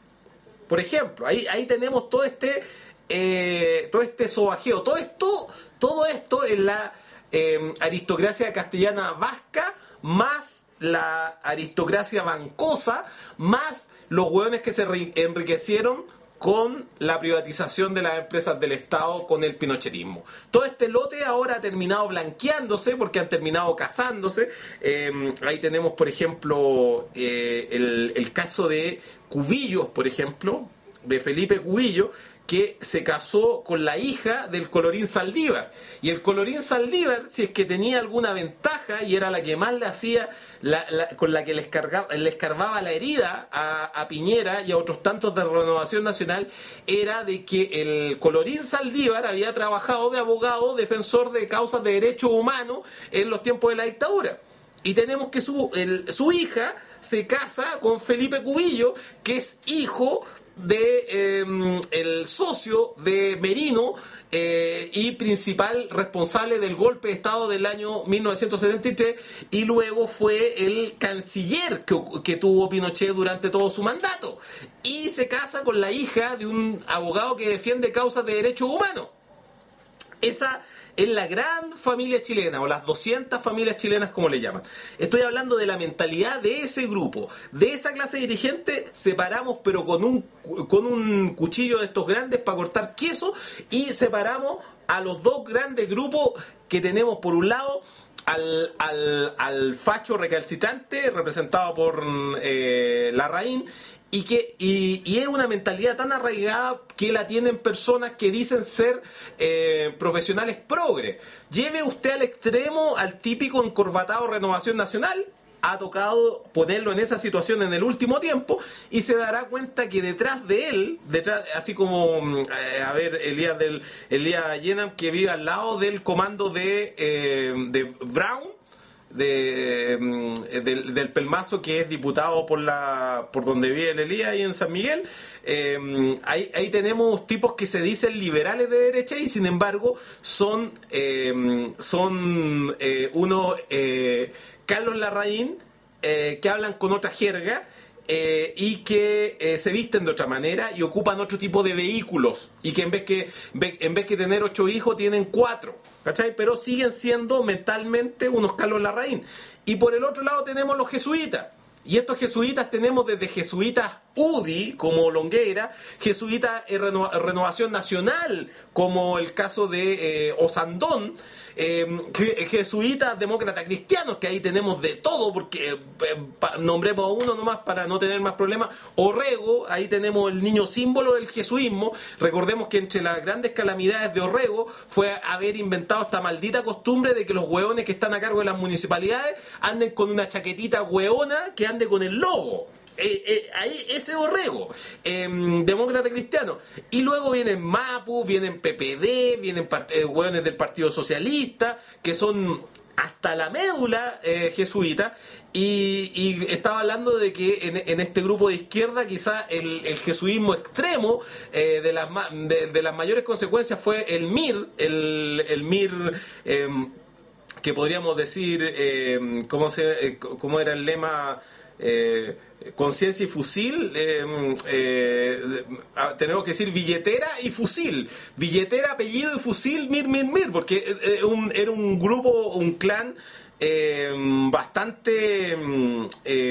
Por ejemplo, ahí, ahí tenemos todo este eh, todo este sobajeo, todo esto, todo esto en la eh, aristocracia castellana vasca, más la aristocracia bancosa, más los hueones que se enriquecieron con la privatización de las empresas del Estado, con el pinochetismo. Todo este lote ahora ha terminado blanqueándose porque han terminado casándose. Eh, ahí tenemos, por ejemplo, eh, el, el caso de Cubillos, por ejemplo, de Felipe Cubillo, que se casó con la hija del Colorín Saldívar. Y el Colorín Saldívar, si es que tenía alguna ventaja, y era la que más le hacía, la, la, con la que le, escargaba, le escarbaba la herida a, a Piñera y a otros tantos de Renovación Nacional, era de que el Colorín Saldívar había trabajado de abogado defensor de causas de derechos humanos en los tiempos de la dictadura. Y tenemos que su, el, su hija se casa con Felipe Cubillo, que es hijo de eh, el socio de Merino eh, y principal responsable del golpe de Estado del año mil novecientos setenta y tres, y luego fue el canciller que, que tuvo Pinochet durante todo su mandato, y se casa con la hija de un abogado que defiende causas de derechos humanos. Esa es la gran familia chilena, o las doscientas familias chilenas, como le llaman. Estoy hablando de la mentalidad de ese grupo, de esa clase dirigente. Separamos, pero con un, con un cuchillo de estos grandes para cortar queso, y separamos a los dos grandes grupos que tenemos. Por un lado, al, al, al facho recalcitrante, representado por eh, Larraín, Y, que, y, y es una mentalidad tan arraigada que la tienen personas que dicen ser eh, profesionales progre. Lleve usted al extremo al típico encorbatado Renovación Nacional. Ha tocado ponerlo en esa situación en el último tiempo, y se dará cuenta que detrás de él, detrás, así como, eh, a ver, Elías, del, Elías Yenam, que vive al lado del comando de, eh, de Brown, De, de, del, del Pelmazo, que es diputado por la por donde vive el Elías, ahí en San Miguel. Eh, ahí, ahí tenemos tipos que se dicen liberales de derecha, y sin embargo son eh, son eh, uno eh, Carlos Larraín, eh, que hablan con otra jerga, Eh, y que eh, se visten de otra manera y ocupan otro tipo de vehículos, y que en vez que en vez que tener ocho hijos tienen cuatro, ¿cachai? Pero siguen siendo mentalmente unos Carlos Larraín. Y por el otro lado tenemos los jesuitas, y estos jesuitas tenemos desde jesuitas U D I, como Longueira, jesuitas en Reno, Renovación Nacional, como el caso de eh, Osandón, eh, jesuitas demócratas cristianos, que ahí tenemos de todo, porque eh, pa, nombremos a uno nomás para no tener más problemas. Orrego, ahí tenemos el niño símbolo del jesuismo. Recordemos que entre las grandes calamidades de Orrego fue haber inventado esta maldita costumbre de que los hueones que están a cargo de las municipalidades anden con una chaquetita hueona que ande con el logo. Eh, eh, ahí ese Orrego, eh, demócrata cristiano. Y luego vienen Mapu, vienen P P D, vienen part- eh, hueones del Partido Socialista, que son hasta la médula eh, jesuita. Y, y estaba hablando de que en, en este grupo de izquierda quizá el, el jesuismo extremo, eh, de, las ma- de, de las mayores consecuencias fue el M I R, el, el M I R, eh, que podríamos decir, eh, ¿cómo, se, eh, ¿cómo era el lema? Eh, conciencia y fusil, eh, eh, tenemos que decir billetera y fusil, billetera, apellido y fusil, mir, mir, mir, porque eh, un, era un grupo, un clan eh, bastante eh,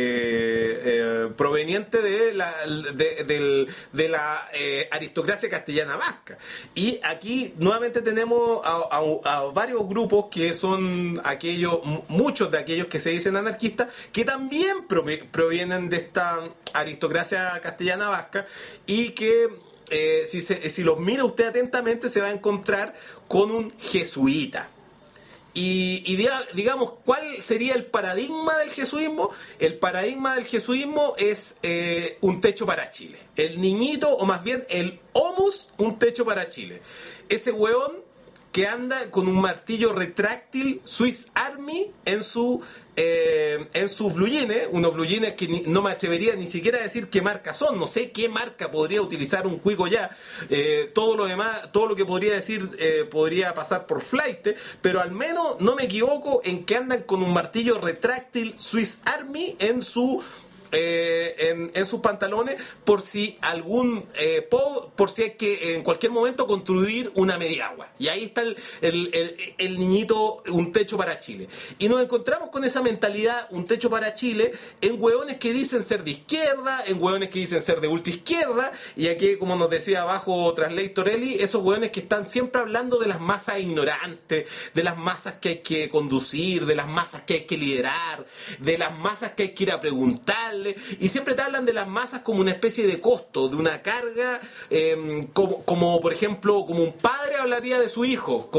eh, proveniente de la, de, de, de la eh, aristocracia castellana vasca. Y aquí nuevamente tenemos a, a, a varios grupos que son aquellos, muchos de aquellos que se dicen anarquistas, que también provienen de esta aristocracia castellana vasca, y que eh, si, se, si los mira usted atentamente se va a encontrar con un jesuita. Y, y digamos, ¿cuál sería el paradigma del jesuismo? El paradigma del jesuismo es eh, un techo para Chile. El niñito, o más bien el homus, un techo para Chile. Ese hueón que anda con un martillo retráctil Swiss Army en su eh, en sus blue jeans, unos blue jeans que ni, no me atrevería ni siquiera a decir qué marca son, no sé qué marca podría utilizar un cuico ya, eh, todo lo demás, todo lo que podría decir eh, podría pasar por flight, pero al menos no me equivoco en que andan con un martillo retráctil Swiss Army en su Eh, en, en sus pantalones, por si algún eh, po, por si hay que en cualquier momento construir una mediagua, y ahí está el, el, el, el niñito, un techo para Chile. Y nos encontramos con esa mentalidad, un techo para Chile, en hueones que dicen ser de izquierda, en hueones que dicen ser de ultra izquierda, y aquí, como nos decía abajo Translator Eli, esos hueones que están siempre hablando de las masas ignorantes, de las masas que hay que conducir, de las masas que hay que liderar, de las masas que hay que ir a preguntar. Y siempre te hablan de las masas como una especie de costo, de una carga, eh, como, como por ejemplo, como un padre hablaría de su hijo, como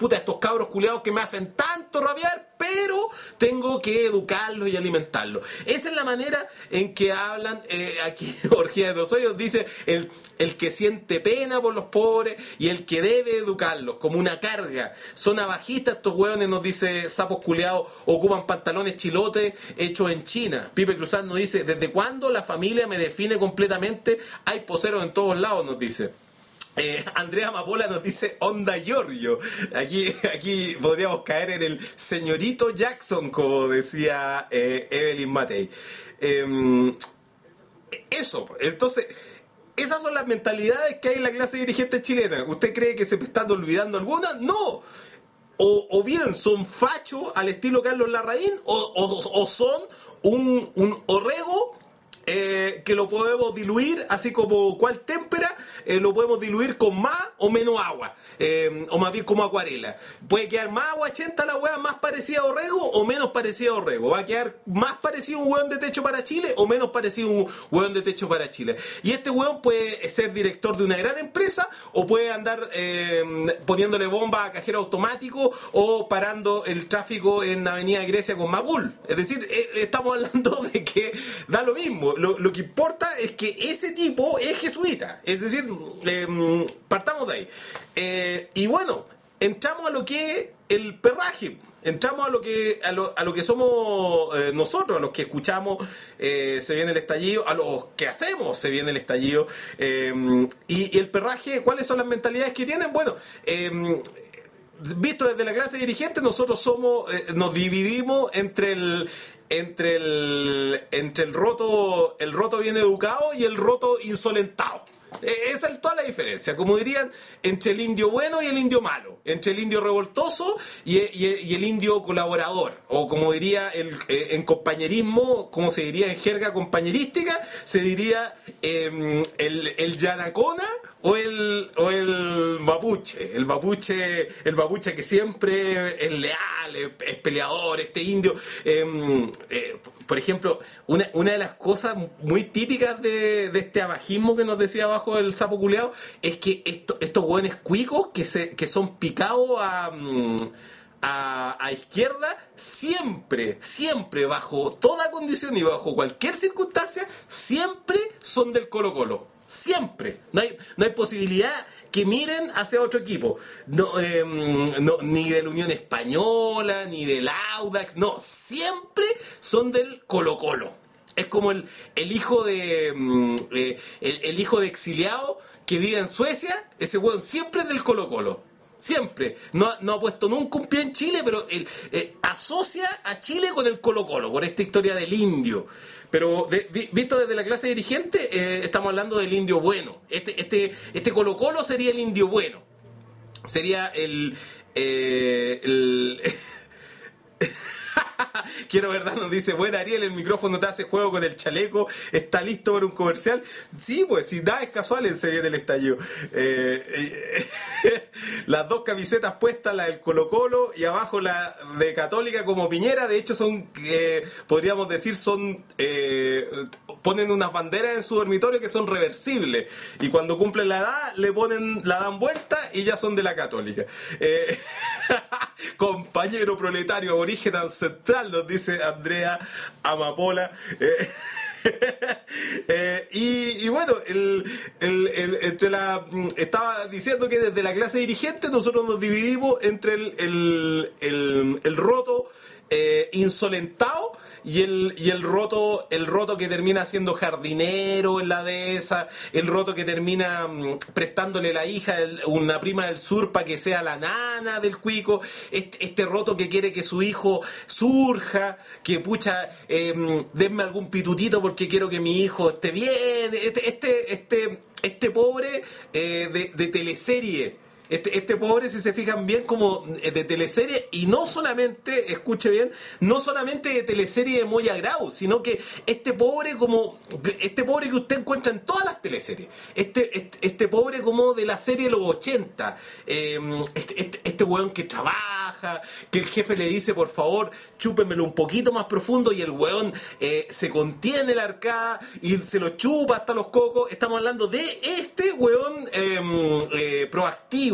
puta, estos cabros culiados que me hacen tanto rabiar, pero tengo que educarlos y alimentarlos. Esa es la manera en que hablan eh, aquí Orgía de Dos Hoyos, dice el, el que siente pena por los pobres y el que debe educarlos como una carga. Son abajistas estos hueones, nos dice Sapos Culeados, ocupan pantalones chilotes hechos en China. Pipe Cruzán nos dice, ¿desde cuándo la familia me define completamente? Hay poseros en todos lados, nos dice. Eh, Andrea Amapola nos dice onda Giorgio. Aquí, aquí podríamos caer en el señorito Jackson, como decía eh, Evelyn Matei. Eh, eso, entonces, esas son las mentalidades que hay en la clase dirigente chilena. ¿Usted cree que se me están olvidando algunas? No. O, o bien son fachos al estilo Carlos Larraín, o, o, o son un, un orrego Eh, que lo podemos diluir, así como cual témpera, eh, lo podemos diluir con más o menos agua, eh, o más bien como acuarela. Puede quedar más aguachenta la hueá, más parecida a Orrego o menos parecida a Orrego. Va a quedar más parecido a un hueón de techo para Chile o menos parecido a un hueón de techo para Chile. Y este hueón puede ser director de una gran empresa o puede andar eh, poniéndole bomba a cajero automático o parando el tráfico en Avenida Grecia con Macul. Es decir, eh, estamos hablando de que da lo mismo. Lo, lo que importa es que ese tipo es jesuita. Es decir, eh, partamos de ahí. Eh, y bueno, entramos a lo que es el perraje. Entramos a lo que a lo, a lo que somos eh, nosotros, a los que escuchamos eh, se viene el estallido, a los que hacemos se viene el estallido. Eh, y, y el perraje, ¿cuáles son las mentalidades que tienen? Bueno, eh, visto desde la clase dirigente, nosotros somos, eh, nos dividimos entre el entre el entre el roto el roto bien educado y el roto insolentado. Esa es toda la diferencia, como dirían, entre el indio bueno y el indio malo, entre el indio revoltoso y, y, y el indio colaborador, o como diría el, eh, en compañerismo, como se diría en jerga compañerística, se diría eh, el, el yanacona o el o el mapuche, el mapuche, el mapuche que siempre es leal, es, es peleador, este indio. Eh, eh, por ejemplo, una, una de las cosas muy típicas de, de este abajismo que nos decía abajo el sapo culeado es que esto, estos hueones cuicos que se que son picados a A, a izquierda, siempre, siempre, bajo toda condición y bajo cualquier circunstancia, siempre son del Colo-Colo. Siempre. No hay, no hay posibilidad que miren hacia otro equipo. No, eh, no, ni de la Unión Española, ni del Audax. No, siempre son del Colo-Colo. Es como el, el hijo de eh, el, el hijo de exiliado que vive en Suecia. Ese hueón siempre es del Colo-Colo. Siempre. No, no ha puesto nunca un pie en Chile, pero él, eh, asocia a Chile con el Colo-Colo, por esta historia del indio. Pero de, vi, visto desde la clase dirigente, eh, estamos hablando del indio bueno. Este, este, este Colo-Colo sería el indio bueno. Sería el... Eh, el Quiero verdad, nos dice, bueno, Ariel, el micrófono te hace juego con el chaleco, está listo para un comercial. Sí, pues, si da es casual, se viene el estallido. Eh, eh, las dos camisetas puestas, la del Colo-Colo y abajo la de Católica como Piñera, de hecho son, eh, podríamos decir, son, eh, ponen unas banderas en su dormitorio que son reversibles y cuando cumplen la edad le ponen, la dan vuelta y ya son de la Católica. Eh, compañero proletario aborigen ancestral, nos dice Andrea Amapola. Eh, eh, y, y bueno, el, el, el, entre la, estaba diciendo que desde la clase dirigente nosotros nos dividimos entre el, el, el, el roto eh, insolentado y el, y el roto el roto que termina siendo jardinero en la dehesa, el roto que termina um, prestándole la hija, el, una prima del sur para que sea la nana del cuico, este, este roto que quiere que su hijo surja, que pucha, eh, denme algún pitutito porque quiero que mi hijo esté bien, este este este, este pobre eh, de, de teleserie. Este, este pobre, si se fijan bien, como de teleserie, y no solamente, escuche bien, no solamente de teleserie de Moya Grau, sino que este pobre como, este pobre que usted encuentra en todas las teleseries, este, este, este pobre como de la serie de los ochenta, eh, este, este, este weón que trabaja, que el jefe le dice, por favor, chúpenmelo un poquito más profundo, y el weón eh, se contiene la arcada y se lo chupa hasta los cocos. Estamos hablando de este weón eh, eh, proactivo,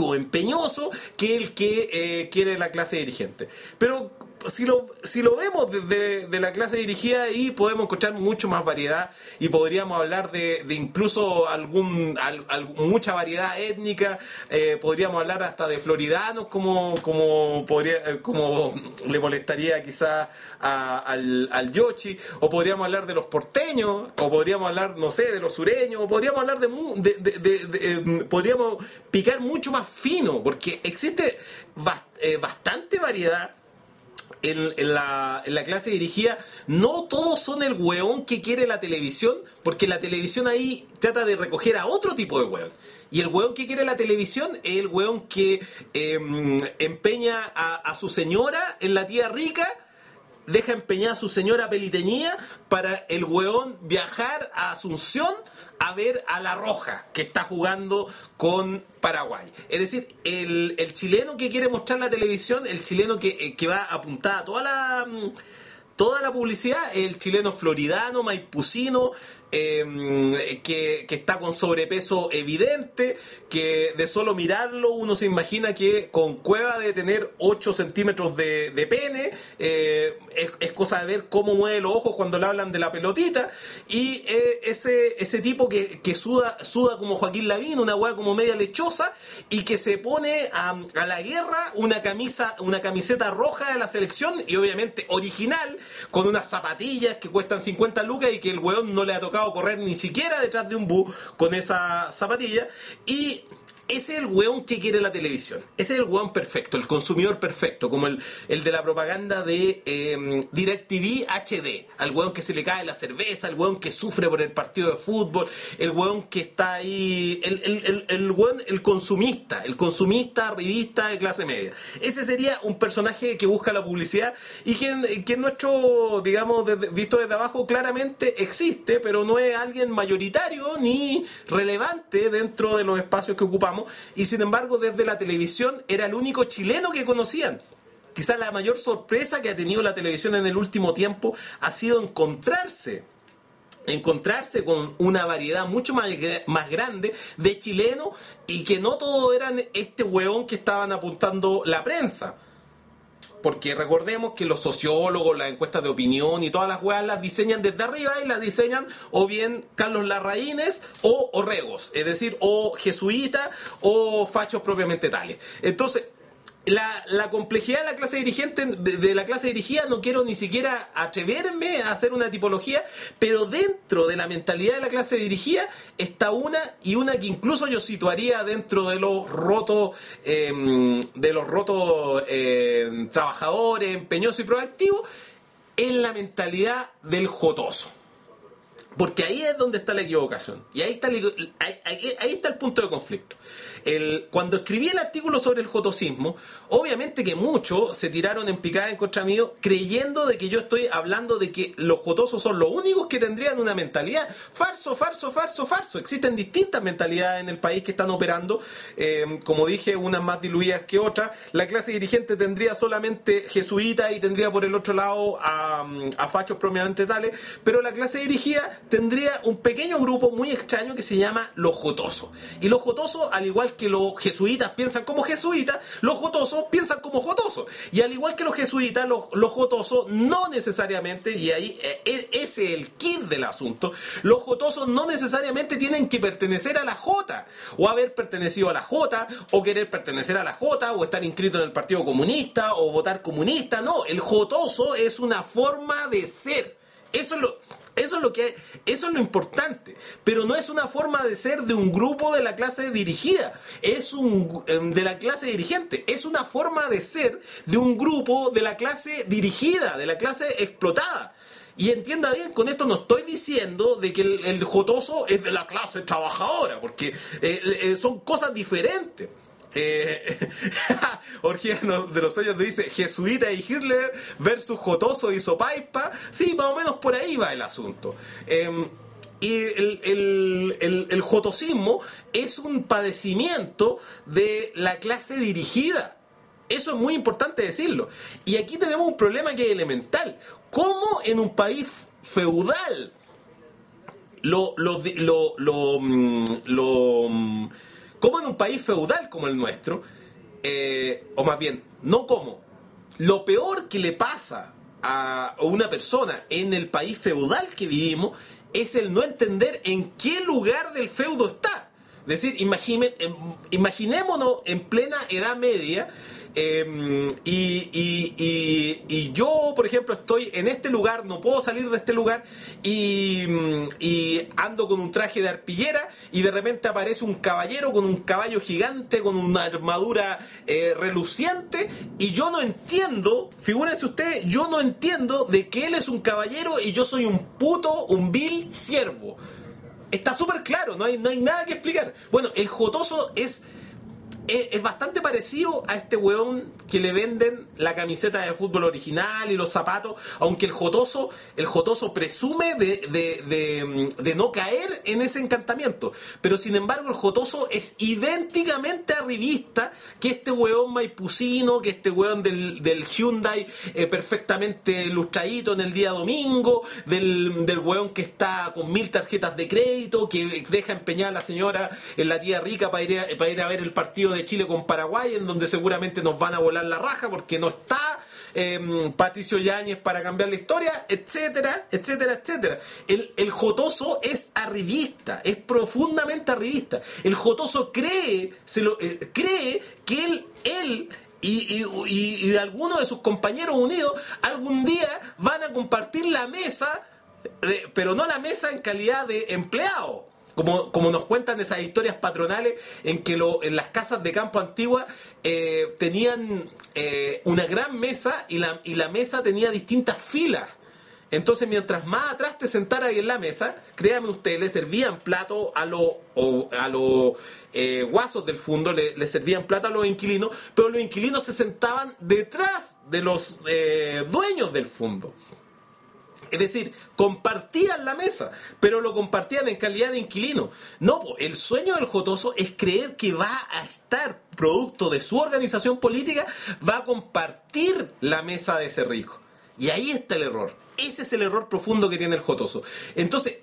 activo, empeñoso, que el que eh, quiere la clase dirigente. Pero si lo, si lo vemos desde de la clase dirigida, ahí podemos encontrar mucho más variedad y podríamos hablar de, de incluso algún, al, al, mucha variedad étnica, eh, podríamos hablar hasta de floridanos, como, como, podría, como le molestaría quizás al, al Yoshi, o podríamos hablar de los porteños, o podríamos hablar, no sé, de los sureños, o podríamos hablar de, de, de, de, de, de podríamos picar mucho más fino, porque existe bast, eh, bastante variedad. En, en, la, en la clase dirigida. No todos son el hueón que quiere la televisión, porque la televisión ahí trata de recoger a otro tipo de hueón. Y el hueón que quiere la televisión es el hueón que eh, empeña a, a su señora en la tía rica, deja empeñada a su señora peliteñía para el hueón viajar a Asunción a ver a La Roja, que está jugando con Paraguay. Es decir, el, el chileno que quiere mostrar la televisión, el chileno que, que va apuntada a toda la, toda la publicidad, el chileno floridano, maipucino, eh, que, que está con sobrepeso evidente, que de solo mirarlo uno se imagina que con cueva de tener ocho centímetros de, de pene, eh, es, es cosa de ver cómo mueve los ojos cuando le hablan de la pelotita, y eh, ese, ese tipo que, que suda, suda como Joaquín Lavín, una hueá como media lechosa, y que se pone a, a la guerra una camisa, una camiseta roja de la selección, y obviamente original, con unas zapatillas que cuestan cincuenta lucas y que el hueón no le ha tocado correr ni siquiera detrás de un bus con esa zapatilla. Y ese es el hueón que quiere la televisión. Ese es el hueón perfecto, el consumidor perfecto, como el, el de la propaganda de eh, DirecTV H D. Al hueón que se le cae la cerveza, el hueón que sufre por el partido de fútbol, el hueón que está ahí, el, el, el, el hueón, el consumista, el consumista revista de clase media. Ese sería un personaje que busca la publicidad y que, que nuestro, digamos, desde, visto desde abajo, claramente existe, pero no es alguien mayoritario ni relevante dentro de los espacios que ocupamos. Y sin embargo, desde la televisión era el único chileno que conocían. Quizás la mayor sorpresa que ha tenido la televisión en el último tiempo ha sido encontrarse encontrarse con una variedad mucho más, más grande de chilenos, y que no todos eran este hueón que estaban apuntando la prensa. Porque recordemos que los sociólogos, las encuestas de opinión y todas las weas las diseñan desde arriba, y las diseñan o bien Carlos Larraínes o Orregos, es decir, o jesuitas o fachos propiamente tales. Entonces, la, la complejidad de la clase dirigente, de, de la clase dirigida, no quiero ni siquiera atreverme a hacer una tipología, pero dentro de la mentalidad de la clase dirigida está una, y una que incluso yo situaría dentro de los rotos, eh, de los rotos eh, trabajadores, empeñosos y proactivos, es la mentalidad del jotoso. Porque ahí es donde está la equivocación. Y ahí está el, ahí, ahí, ahí está el punto de conflicto. El, cuando escribí el artículo sobre el jotosismo, obviamente que muchos se tiraron en picada en contra mío, creyendo de que yo estoy hablando de que los jotosos son los únicos que tendrían una mentalidad. Falso, falso, falso, falso. Existen distintas mentalidades en el país que están operando. Eh, como dije, unas más diluidas que otras. La clase dirigente tendría solamente jesuitas y tendría por el otro lado a, a fachos propiamente tales. Pero la clase dirigida tendría un pequeño grupo muy extraño que se llama los jotosos. Y los jotosos, al igual que los jesuitas piensan como jesuitas, los jotosos piensan como jotosos. Y al igual que los jesuitas, los, los jotosos no necesariamente, y ahí eh, ese es el kit del asunto, los jotosos no necesariamente tienen que pertenecer a la Jota, o haber pertenecido a la Jota, o querer pertenecer a la Jota, o estar inscrito en el Partido Comunista, o votar comunista. No, el jotoso es una forma de ser. Eso es lo... Eso es lo que, eso es lo importante, pero no es una forma de ser de un grupo de la clase dirigida, es un de la clase dirigente, es una forma de ser de un grupo de la clase dirigida, de la clase explotada. Y entienda bien, con esto no estoy diciendo de que el, el jotoso es de la clase trabajadora, porque eh, eh, son cosas diferentes. Eh, Orgía de los Sueños dice Jesuita y Hitler versus Jotoso y Sopaipa. Sí, más o menos por ahí va el asunto. Eh, y el, el, el, el jotosismo es un padecimiento de la clase dirigida. Eso es muy importante decirlo. Y aquí tenemos un problema que es elemental. ¿Cómo en un país feudal lo, lo, lo, lo, lo, lo cómo en un país feudal como el nuestro, eh, o más bien, no cómo, lo peor que le pasa a una persona en el país feudal que vivimos es el no entender en qué lugar del feudo está. Es decir, imagine, imaginémonos en plena Edad Media eh, y, y, y, y yo, por ejemplo, estoy en este lugar, no puedo salir de este lugar y, y ando con un traje de arpillera y de repente aparece un caballero con un caballo gigante, con una armadura eh, reluciente y yo no entiendo, figúrense ustedes, yo no entiendo de que él es un caballero y yo soy un puto, un vil siervo. Está súper claro, no hay, no hay nada que explicar. Bueno, el jotoso es, es, es bastante parecido a este weón que le venden la camiseta de fútbol original y los zapatos, aunque el jotoso, el jotoso presume de, de, de, de no caer en ese encantamiento. Pero sin embargo el jotoso es idénticamente arribista que este weón maipucino, que este weón del, del Hyundai eh, perfectamente lustradito en el día domingo, del, del weón que está con mil tarjetas de crédito, que deja empeñada a la señora en la tía rica para ir, a, para ir a ver el partido de Chile con Paraguay, en donde seguramente nos van a volar la raja porque no está eh, Patricio Yáñez para cambiar la historia, etcétera, etcétera, etcétera. El, el jotoso es arribista, es profundamente arribista. El jotoso cree, se lo, eh, cree que él, él y, y, y, y algunos de sus compañeros unidos algún día van a compartir la mesa, de, pero no la mesa en calidad de empleado. Como, como nos cuentan esas historias patronales en que lo, en las casas de campo antiguas eh, tenían eh, una gran mesa y la, y la mesa tenía distintas filas. Entonces, mientras más atrás te sentaras ahí en la mesa, créanme ustedes, le servían plato a los a los eh, guasos del fondo, le, le servían plato a los inquilinos, pero los inquilinos se sentaban detrás de los eh, dueños del fondo. Es decir, compartían la mesa, pero lo compartían en calidad de inquilino. No, el sueño del jotoso es creer que va a estar, producto de su organización política, va a compartir la mesa de ese rico. Y ahí está el error. Ese es el error profundo que tiene el jotoso. Entonces,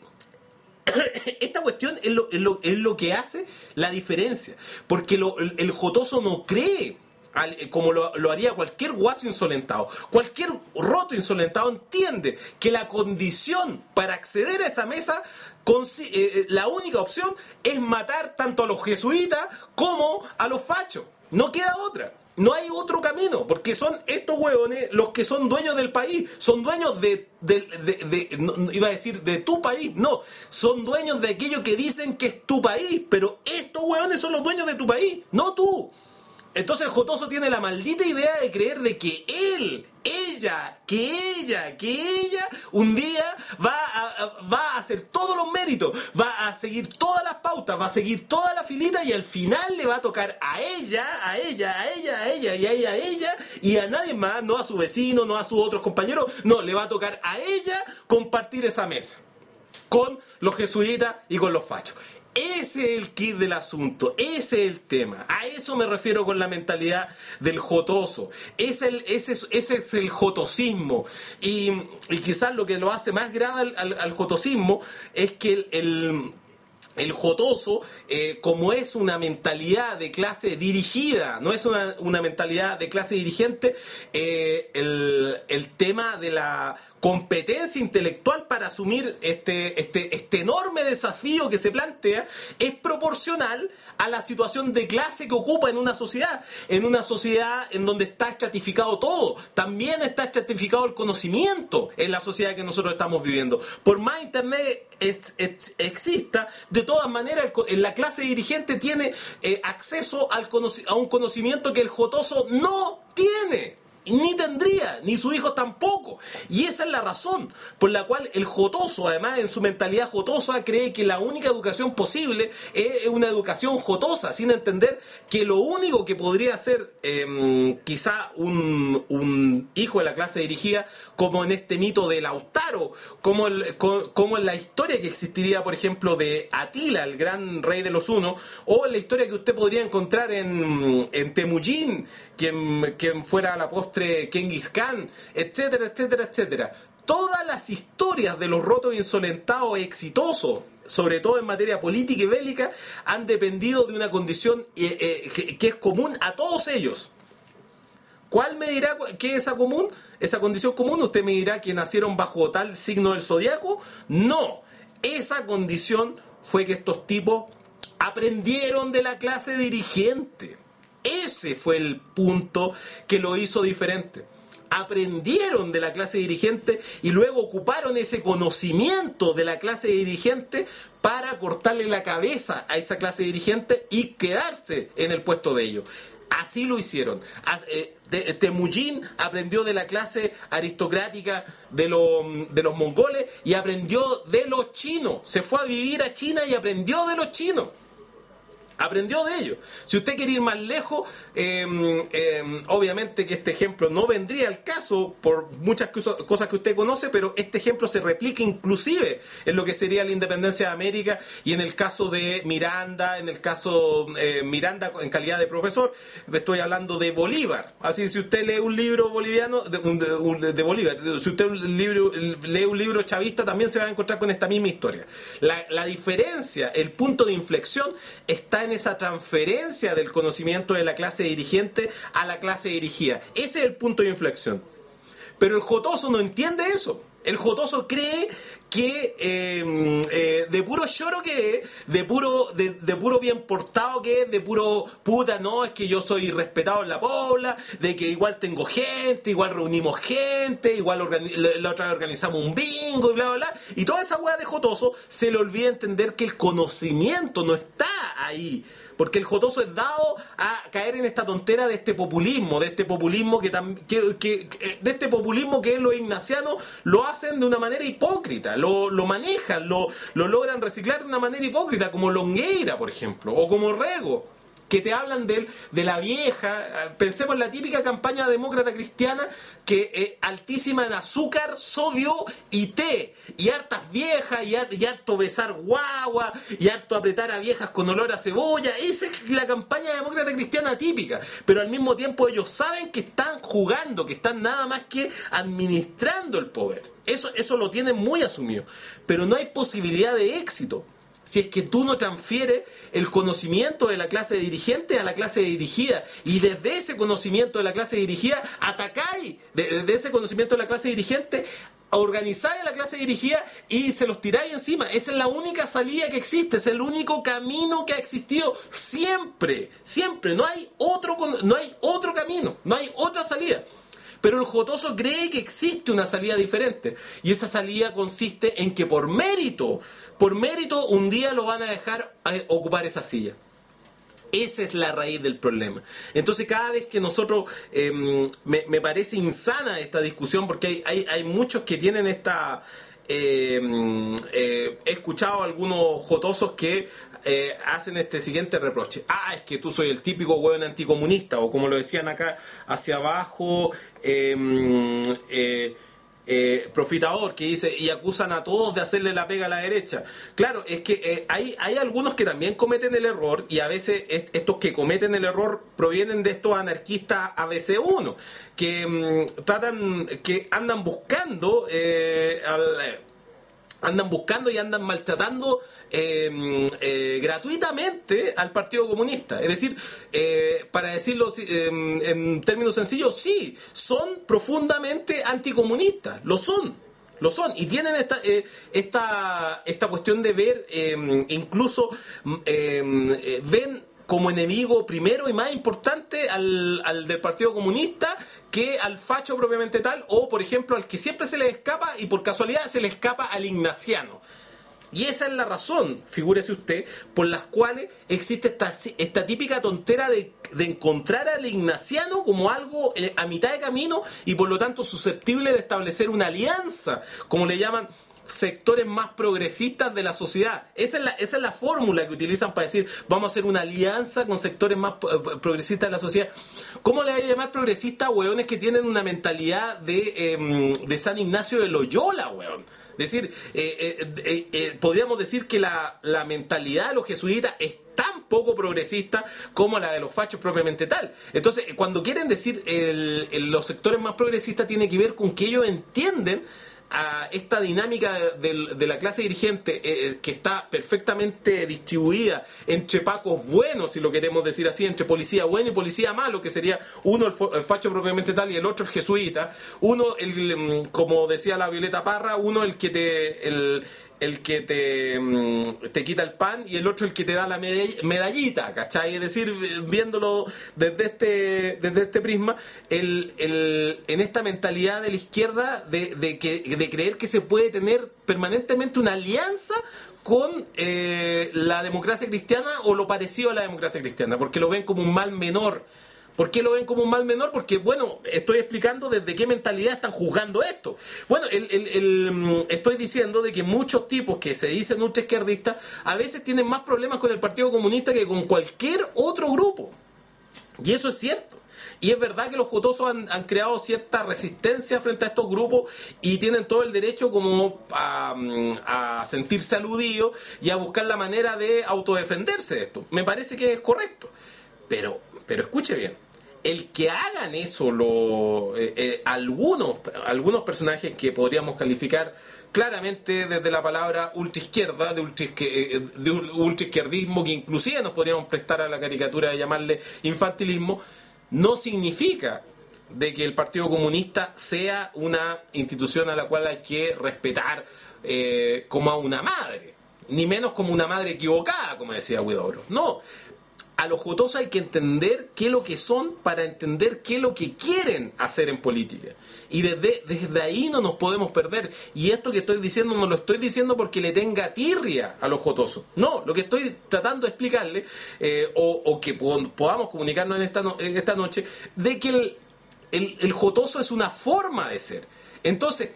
esta cuestión es lo, es lo, es lo que hace la diferencia. Porque lo, el, el jotoso no cree como lo, lo haría cualquier guaso insolentado. Cualquier roto insolentado entiende que la condición para acceder a esa mesa, con, eh, la única opción es matar tanto a los jesuitas como a los fachos. No queda otra. No hay otro camino, porque son estos hueones los que son dueños del país, son dueños de, de, de, de no, iba a decir de tu país, no, son dueños de aquello que dicen que es tu país, pero estos hueones son los dueños de tu país, no tú. Entonces el jotoso tiene la maldita idea de creer de que él, ella, que ella, que ella un día va a, va a hacer todos los méritos, va a seguir todas las pautas, va a seguir toda la filita y al final le va a tocar a ella, a ella, a ella, a ella y a ella, a ella y a nadie más, no a su vecino, no a sus otros compañeros, no, le va a tocar a ella compartir esa mesa con los jesuitas y con los fachos. Ese es el kit del asunto, ese es el tema. A eso me refiero con la mentalidad del jotoso. Ese, el, ese, es, ese es el jotosismo. Y, y quizás lo que lo hace más grave al, al, al jotosismo es que el... el El jotoso, eh, como es una mentalidad de clase dirigida, no es una, una mentalidad de clase dirigente, eh, el, el tema de la competencia intelectual para asumir este, este, este enorme desafío que se plantea es proporcional a la situación de clase que ocupa en una sociedad, en una sociedad en donde está estratificado todo, también está estratificado el conocimiento en la sociedad que nosotros estamos viviendo. Por más internet es, es, exista, de todas maneras el, la clase dirigente tiene eh, acceso al conoc- a un conocimiento que el jotoso no tiene. Ni tendría, ni sus hijos tampoco. Y esa es la razón por la cual el jotoso, además en su mentalidad jotosa, cree que la única educación posible es una educación jotosa, sin entender que lo único que podría ser eh, quizá un, un hijo de la clase dirigida, como en este mito de Lautaro, como, el, como en la historia que existiría, por ejemplo, de Atila, el gran rey de los hunos, o en la historia que usted podría encontrar en, en Temujin, quien, quien fuera a la postre Genghis Khan, etcétera, etcétera, etcétera. Todas todas las historias de los rotos insolentados exitosos, sobre todo en materia política y bélica, han dependido de una condición eh, eh, que, que es común a todos ellos. ¿Cuál me dirá qué es esa común? Esa condición común, usted me dirá que nacieron bajo tal signo del zodiaco. No, esa condición fue que estos tipos aprendieron de la clase dirigente. Ese fue el punto que lo hizo diferente. Aprendieron de la clase dirigente y luego ocuparon ese conocimiento de la clase dirigente para cortarle la cabeza a esa clase dirigente y quedarse en el puesto de ellos. Así lo hicieron. Temujin aprendió de la clase aristocrática de los, de los mongoles y aprendió de los chinos. Se fue a vivir a China y aprendió de los chinos. Aprendió de ellos. Si usted quiere ir más lejos, eh, eh, obviamente que este ejemplo no vendría al caso por muchas cosas, cosas que usted conoce, pero este ejemplo se replica inclusive en lo que sería la independencia de América y en el caso de Miranda, en el caso eh, Miranda en calidad de profesor, estoy hablando de Bolívar. Así si usted lee un libro boliviano, de, de, de Bolívar, si usted un libro, lee un libro chavista, también se va a encontrar con esta misma historia. La, la diferencia, el punto de inflexión está en esa transferencia del conocimiento de la clase dirigente a la clase dirigida. Ese es el punto de inflexión. Pero el jotoso no entiende eso. El jotoso cree que eh, eh, de puro choro que es, de puro, de, de puro bien portado que es, de puro puta, no, es que yo soy respetado en la pobla, de que igual tengo gente, igual reunimos gente, igual organi- la otra vez organizamos un bingo y bla, bla, bla. Y toda esa weá de jotoso se le olvida entender que el conocimiento no está ahí. Porque el jotoso es dado a caer en esta tontera de este populismo, de este populismo que, que, que de este populismo que los ignacianos lo hacen de una manera hipócrita, lo, lo manejan, lo, lo logran reciclar de una manera hipócrita, como Longueira, por ejemplo, o como Rego, que te hablan de, de la vieja. Pensemos en la típica campaña demócrata cristiana que es altísima en azúcar, sodio y té, y hartas viejas, y, har, y harto besar guagua, y harto apretar a viejas con olor a cebolla. Esa es la campaña demócrata cristiana típica, pero al mismo tiempo ellos saben que están jugando, que están nada más que administrando el poder. Eso, eso lo tienen muy asumido, pero no hay posibilidad de éxito si es que tú no transfieres el conocimiento de la clase dirigente a la clase dirigida, y desde ese conocimiento de la clase dirigida atacáis, desde ese conocimiento de la clase dirigente organizáis a la clase dirigida y se los tiráis encima. Esa es la única salida que existe, es el único camino que ha existido siempre, siempre, no hay otro, no hay otro camino, no hay otra salida. Pero el jotoso cree que existe una salida diferente. Y esa salida consiste en que por mérito, por mérito, un día lo van a dejar a ocupar esa silla. Esa es la raíz del problema. Entonces cada vez que nosotros, eh, me, me parece insana esta discusión, porque hay, hay, hay muchos que tienen esta... Eh, eh, he escuchado a algunos jotosos que eh, hacen este siguiente reproche: ah, es que tú soy el típico hueón anticomunista, o como lo decían acá hacia abajo, eh, eh, eh, profitador, que dice, y acusan a todos de hacerle la pega a la derecha. Claro, es que eh, hay, hay algunos que también cometen el error, y a veces es, estos que cometen el error provienen de estos anarquistas A B C uno, que mmm, tratan, que andan buscando eh, al, eh, andan buscando y andan maltratando eh, eh, gratuitamente al Partido Comunista. Es decir, eh, para decirlo eh, en términos sencillos, sí, son profundamente anticomunistas, lo son. Lo son, y tienen esta eh, esta esta cuestión de ver, eh, incluso eh, eh, ven como enemigo primero y más importante al, al del Partido Comunista que al facho propiamente tal, o por ejemplo al que siempre se le escapa, y por casualidad se le escapa al ignaciano. Y esa es la razón, figúrese usted, por las cuales existe esta, esta típica tontera de, de encontrar al ignaciano como algo eh, a mitad de camino, y por lo tanto susceptible de establecer una alianza, como le llaman sectores más progresistas de la sociedad. Esa es la, esa es la fórmula que utilizan para decir, vamos a hacer una alianza con sectores más progresistas de la sociedad. ¿Cómo le voy a llamar progresista a hueones que tienen una mentalidad de, eh, de San Ignacio de Loyola, hueón? Es decir, eh, eh, eh, eh, podríamos decir que la, la mentalidad de los jesuitas es tan poco progresista como la de los fachos propiamente tal. Entonces, cuando quieren decir el, el, los sectores más progresistas, tiene que ver con que ellos entienden a esta dinámica de, de la clase dirigente eh, que está perfectamente distribuida entre pacos buenos, si lo queremos decir así, entre policía bueno y policía malo, que sería uno el, el facho propiamente tal y el otro el jesuita, uno, el, como decía la Violeta Parra, uno el que te... El, el que te, te quita el pan y el otro el que te da la medallita, ¿cachai? Es decir, viéndolo desde este, desde este prisma, el, el, en esta mentalidad de la izquierda de, de, que, de creer que se puede tener permanentemente una alianza con eh, la democracia cristiana o lo parecido a la democracia cristiana, porque lo ven como un mal menor. ¿Por qué lo ven como un mal menor? Porque, bueno, estoy explicando desde qué mentalidad están juzgando esto. Bueno, el, el, el, estoy diciendo de que muchos tipos que se dicen ultraizquierdistas a veces tienen más problemas con el Partido Comunista que con cualquier otro grupo. Y eso es cierto. Y es verdad que los jotosos han, han creado cierta resistencia frente a estos grupos y tienen todo el derecho como a, a sentirse aludidos y a buscar la manera de autodefenderse de esto. Me parece que es correcto. Pero, pero escuche bien. El que hagan eso lo, eh, eh, algunos, algunos personajes que podríamos calificar claramente desde la palabra ultraizquierda, de, ultra, de ultraizquierdismo, que inclusive nos podríamos prestar a la caricatura de llamarle infantilismo, no significa de que el Partido Comunista sea una institución a la cual hay que respetar eh, como a una madre, ni menos como una madre equivocada, como decía Huidobro. No. A los jotosos hay que entender qué es lo que son para entender qué es lo que quieren hacer en política. Y desde, desde ahí no nos podemos perder. Y esto que estoy diciendo no lo estoy diciendo porque le tenga tirria a los jotosos. No, lo que estoy tratando de explicarle, eh, o, o que podamos comunicarnos en esta, no, en esta noche, de que el, el, el jotoso es una forma de ser. Entonces,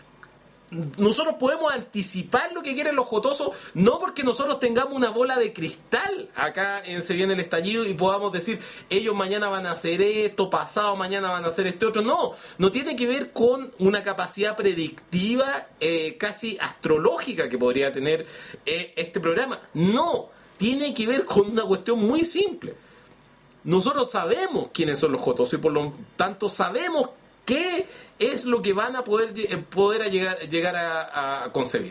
nosotros podemos anticipar lo que quieren los jotosos, no porque nosotros tengamos una bola de cristal acá en Se Viene el Estallido y podamos decir, ellos mañana van a hacer esto, pasado mañana van a hacer este otro. No, no tiene que ver con una capacidad predictiva eh, casi astrológica que podría tener eh, este programa. No, tiene que ver con una cuestión muy simple. Nosotros sabemos quiénes son los jotosos y por lo tanto sabemos ¿qué es lo que van a poder, poder a llegar, llegar a, a concebir?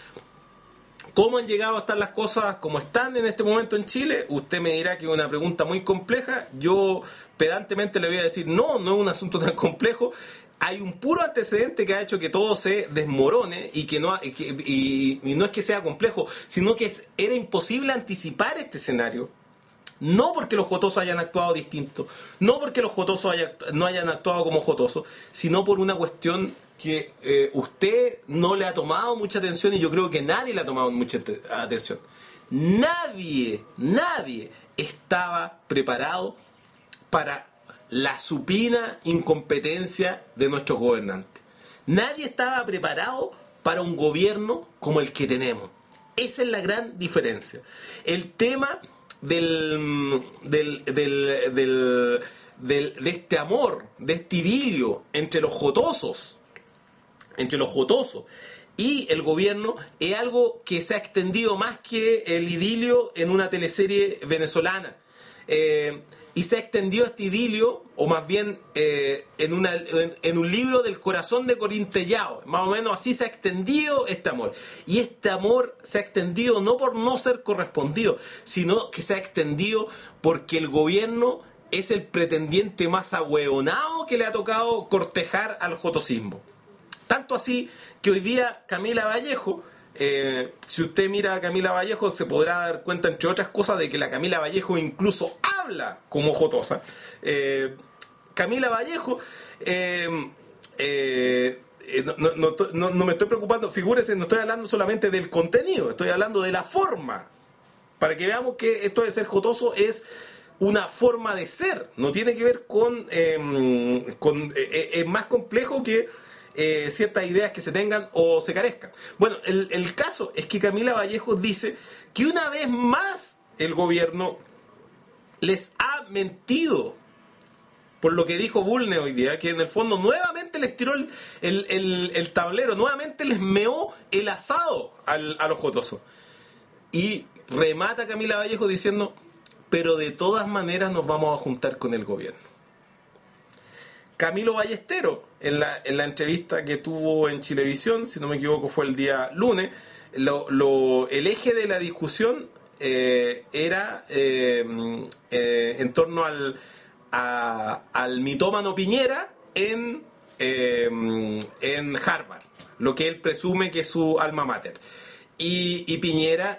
¿Cómo han llegado a estar las cosas como están en este momento en Chile? Usted me dirá que es una pregunta muy compleja. Yo pedantemente le voy a decir, no, no es un asunto tan complejo. Hay un puro antecedente que ha hecho que todo se desmorone y que no, y, que, y, y no es que sea complejo, sino que es, era imposible anticipar este escenario. No porque los jotosos hayan actuado distinto, no porque los jotosos haya, no hayan actuado como jotosos, sino por una cuestión que eh, usted no le ha tomado mucha atención y yo creo que nadie le ha tomado mucha atención. Nadie, nadie estaba preparado para la supina incompetencia de nuestros gobernantes. Nadie estaba preparado para un gobierno como el que tenemos. Esa es la gran diferencia. El tema del, del, del, del, del de este amor, de este idilio entre los jotosos, entre los jotosos y el gobierno es algo que se ha extendido más que el idilio en una teleserie venezolana. Eh, y se ha extendido este idilio, o más bien eh, en, una, en, en un libro del corazón de Corintellao. Más o menos así se ha extendido este amor. Y este amor se ha extendido no por no ser correspondido, sino que se ha extendido porque el gobierno es el pretendiente más ahueonado que le ha tocado cortejar al jotosismo. Tanto así que hoy día Camila Vallejo, eh, si usted mira a Camila Vallejo, se podrá dar cuenta, entre otras cosas, de que la Camila Vallejo incluso habla como jotosa. Eh, Camila Vallejo, eh, eh, no, no, no, no me estoy preocupando, figúrese, no estoy hablando solamente del contenido, estoy hablando de la forma. Para que veamos que esto de ser jotoso es una forma de ser, no tiene que ver con... Eh, con eh, es más complejo que Eh, ciertas ideas que se tengan o se carezcan. Bueno, el, el caso es que Camila Vallejo dice que una vez más el gobierno les ha mentido por lo que dijo Bulne hoy día, que en el fondo nuevamente les tiró el, el, el, el tablero, nuevamente les meó el asado al, a los jotosos. Y remata Camila Vallejo diciendo, pero de todas maneras nos vamos a juntar con el gobierno. Camilo Ballesteros, en la, en la entrevista que tuvo en Chilevisión, si no me equivoco fue el día lunes, lo, lo, el eje de la discusión eh, era eh, eh, en torno al, a, al mitómano Piñera en, eh, en Harvard, lo que él presume que es su alma mater. Y, y Piñera,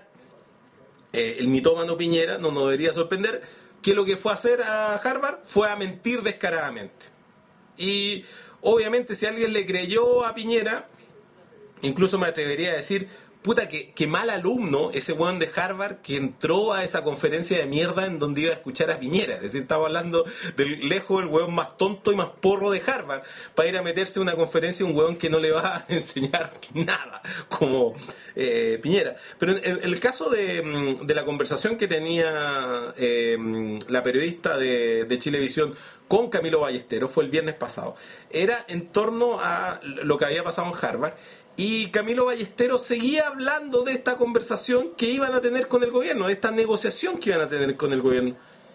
eh, el mitómano Piñera, no nos debería sorprender, que lo que fue a hacer a Harvard fue a mentir descaradamente. Y obviamente si alguien le creyó a Piñera, incluso me atrevería a decir, puta, que, que mal alumno ese weón de Harvard que entró a esa conferencia de mierda en donde iba a escuchar a Piñera. Es decir, estaba hablando del lejos del weón más tonto y más porro de Harvard para ir a meterse en una conferencia de un weón que no le va a enseñar nada, como eh, Piñera. Pero en, en el caso de, de la conversación que tenía eh, la periodista de, de Chilevisión con Camilo Ballesteros, fue el viernes pasado, era en torno a lo que había pasado en Harvard. Y Camilo Ballesteros seguía hablando de esta conversación que iban a tener con el gobierno, de esta negociación que iban a tener con el gobierno.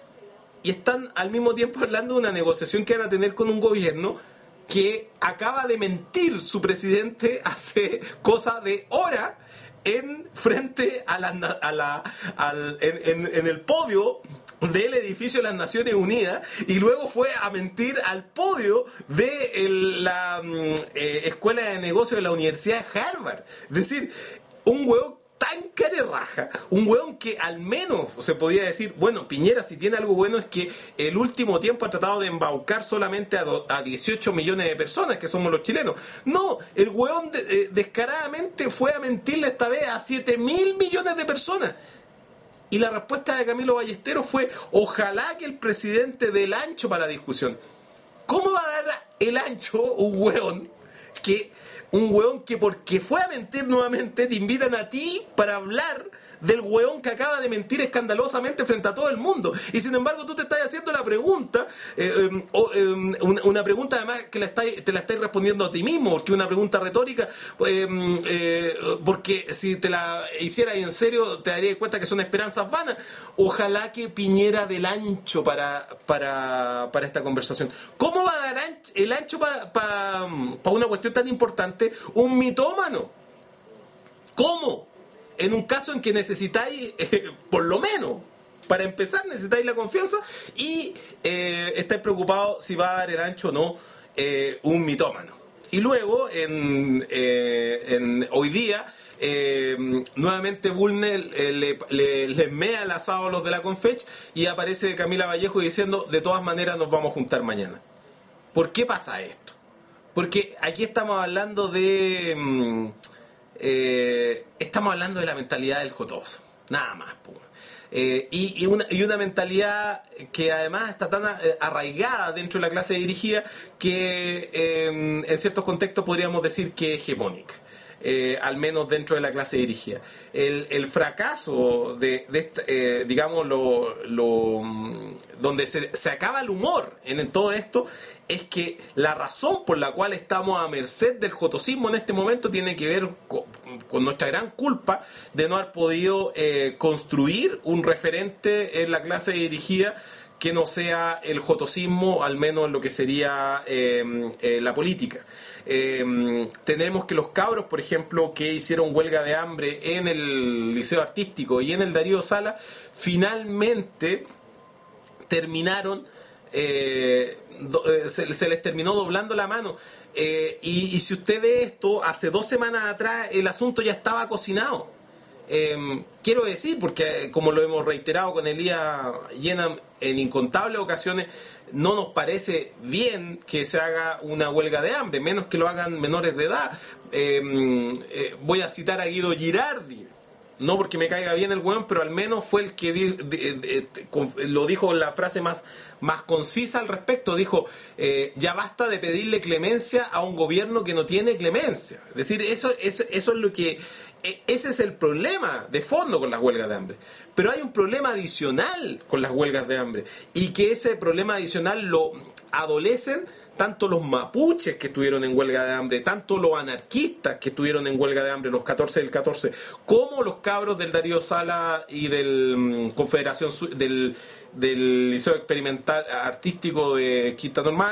Y están al mismo tiempo hablando de una negociación que van a tener con un gobierno que acaba de mentir su presidente hace cosa de hora en frente a la, a la al, en, en, en el podio del edificio de las Naciones Unidas, y luego fue a mentir al podio de el, la eh, Escuela de Negocios de la Universidad de Harvard. Es decir, un hueón tan carerraja, un hueón que al menos se podía decir, bueno, Piñera si tiene algo bueno es que el último tiempo ha tratado de embaucar solamente a, do, a dieciocho millones de personas, que somos los chilenos. No, el hueón de, eh, descaradamente fue a mentirle esta vez a siete mil millones de personas. Y la respuesta de Camilo Ballesteros fue, ojalá que el presidente dé el ancho para la discusión. ¿Cómo va a dar el ancho un hueón que, un hueón que porque fue a mentir nuevamente te invitan a ti para hablar del hueón que acaba de mentir escandalosamente frente a todo el mundo? Y sin embargo tú te estás haciendo la pregunta, eh, eh, eh, una, una pregunta además que la estás, te la estás respondiendo a ti mismo, porque es una pregunta retórica, eh, eh, porque si te la hicieras en serio te darías cuenta que son esperanzas vanas. Ojalá que Piñera dé el ancho para, para, para esta conversación. ¿Cómo va a dar ancho, el ancho para pa, pa una cuestión tan importante un mitómano? ¿Cómo? En un caso en que necesitáis, eh, por lo menos, para empezar, necesitáis la confianza y eh, estáis preocupados si va a dar el ancho o no eh, un mitómano. Y luego, en, eh, en hoy día, eh, nuevamente Bulnes eh, le, le, le mea el asado a los de la Confech y aparece Camila Vallejo diciendo, de todas maneras nos vamos a juntar mañana. ¿Por qué pasa esto? Porque aquí estamos hablando de... Mmm, Eh, estamos hablando de la mentalidad del jotoso, nada más. Eh, y, y, una, y una mentalidad que además está tan arraigada dentro de la clase dirigida que eh, en ciertos contextos podríamos decir que es hegemónica. Eh, al menos dentro de la clase dirigida. El, el fracaso de, de esta, eh, digamos, lo, lo, donde se, se acaba el humor en, en todo esto, es que la razón por la cual estamos a merced del jotosismo en este momento tiene que ver con, con nuestra gran culpa de no haber podido eh, construir un referente en la clase dirigida que no sea el jotosismo, al menos en lo que sería eh, eh, la política. Eh, tenemos que los cabros, por ejemplo, que hicieron huelga de hambre en el Liceo Artístico y en el Darío Sala, finalmente terminaron, eh, do, eh, se, se les terminó doblando la mano. Eh, y, y si usted ve esto, hace dos semanas atrás el asunto ya estaba cocinado. Eh, quiero decir, porque como lo hemos reiterado con Elías Llena en incontables ocasiones, no nos parece bien que se haga una huelga de hambre, menos que lo hagan menores de edad. Eh, eh, voy a citar a Guido Girardi, no porque me caiga bien el weón, pero al menos fue el que di, de, de, de, lo dijo la frase más, más concisa al respecto. Dijo, eh, ya basta de pedirle clemencia a un gobierno que no tiene clemencia. Es decir, eso, eso, eso es lo que... Ese es el problema de fondo con las huelgas de hambre. Pero hay un problema adicional con las huelgas de hambre, y que ese problema adicional lo adolecen tanto los mapuches que estuvieron en huelga de hambre, tanto los anarquistas que estuvieron en huelga de hambre, los catorce del catorce, como los cabros del Darío Sala y del um, Confederación del, del Liceo Experimental Artístico de Quinta Normal,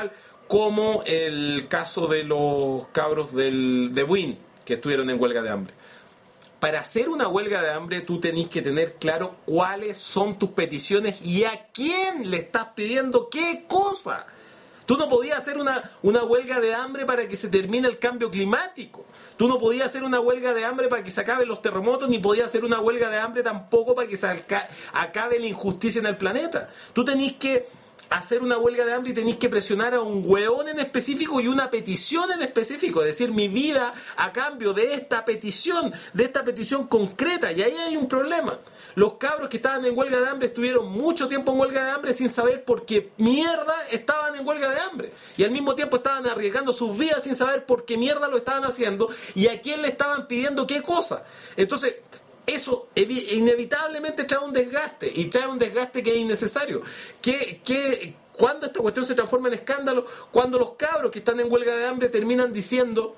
como el caso de los cabros del, de Buin, que estuvieron en huelga de hambre. Para hacer una huelga de hambre tú tenés que tener claro cuáles son tus peticiones y a quién le estás pidiendo qué cosa. Tú no podías hacer una, una huelga de hambre para que se termine el cambio climático. Tú no podías hacer una huelga de hambre para que se acaben los terremotos, ni podías hacer una huelga de hambre tampoco para que se alca- acabe la injusticia en el planeta. Tú tenés que hacer una huelga de hambre y tenéis que presionar a un hueón en específico y una petición en específico, es decir, mi vida a cambio de esta petición, de esta petición concreta, y ahí hay un problema. Los cabros que estaban en huelga de hambre estuvieron mucho tiempo en huelga de hambre sin saber por qué mierda estaban en huelga de hambre, y al mismo tiempo estaban arriesgando sus vidas sin saber por qué mierda lo estaban haciendo y a quién le estaban pidiendo qué cosa. Entonces, eso inevitablemente trae un desgaste, y trae un desgaste que es innecesario. Que, que cuando esta cuestión se transforma en escándalo, cuando los cabros que están en huelga de hambre terminan diciendo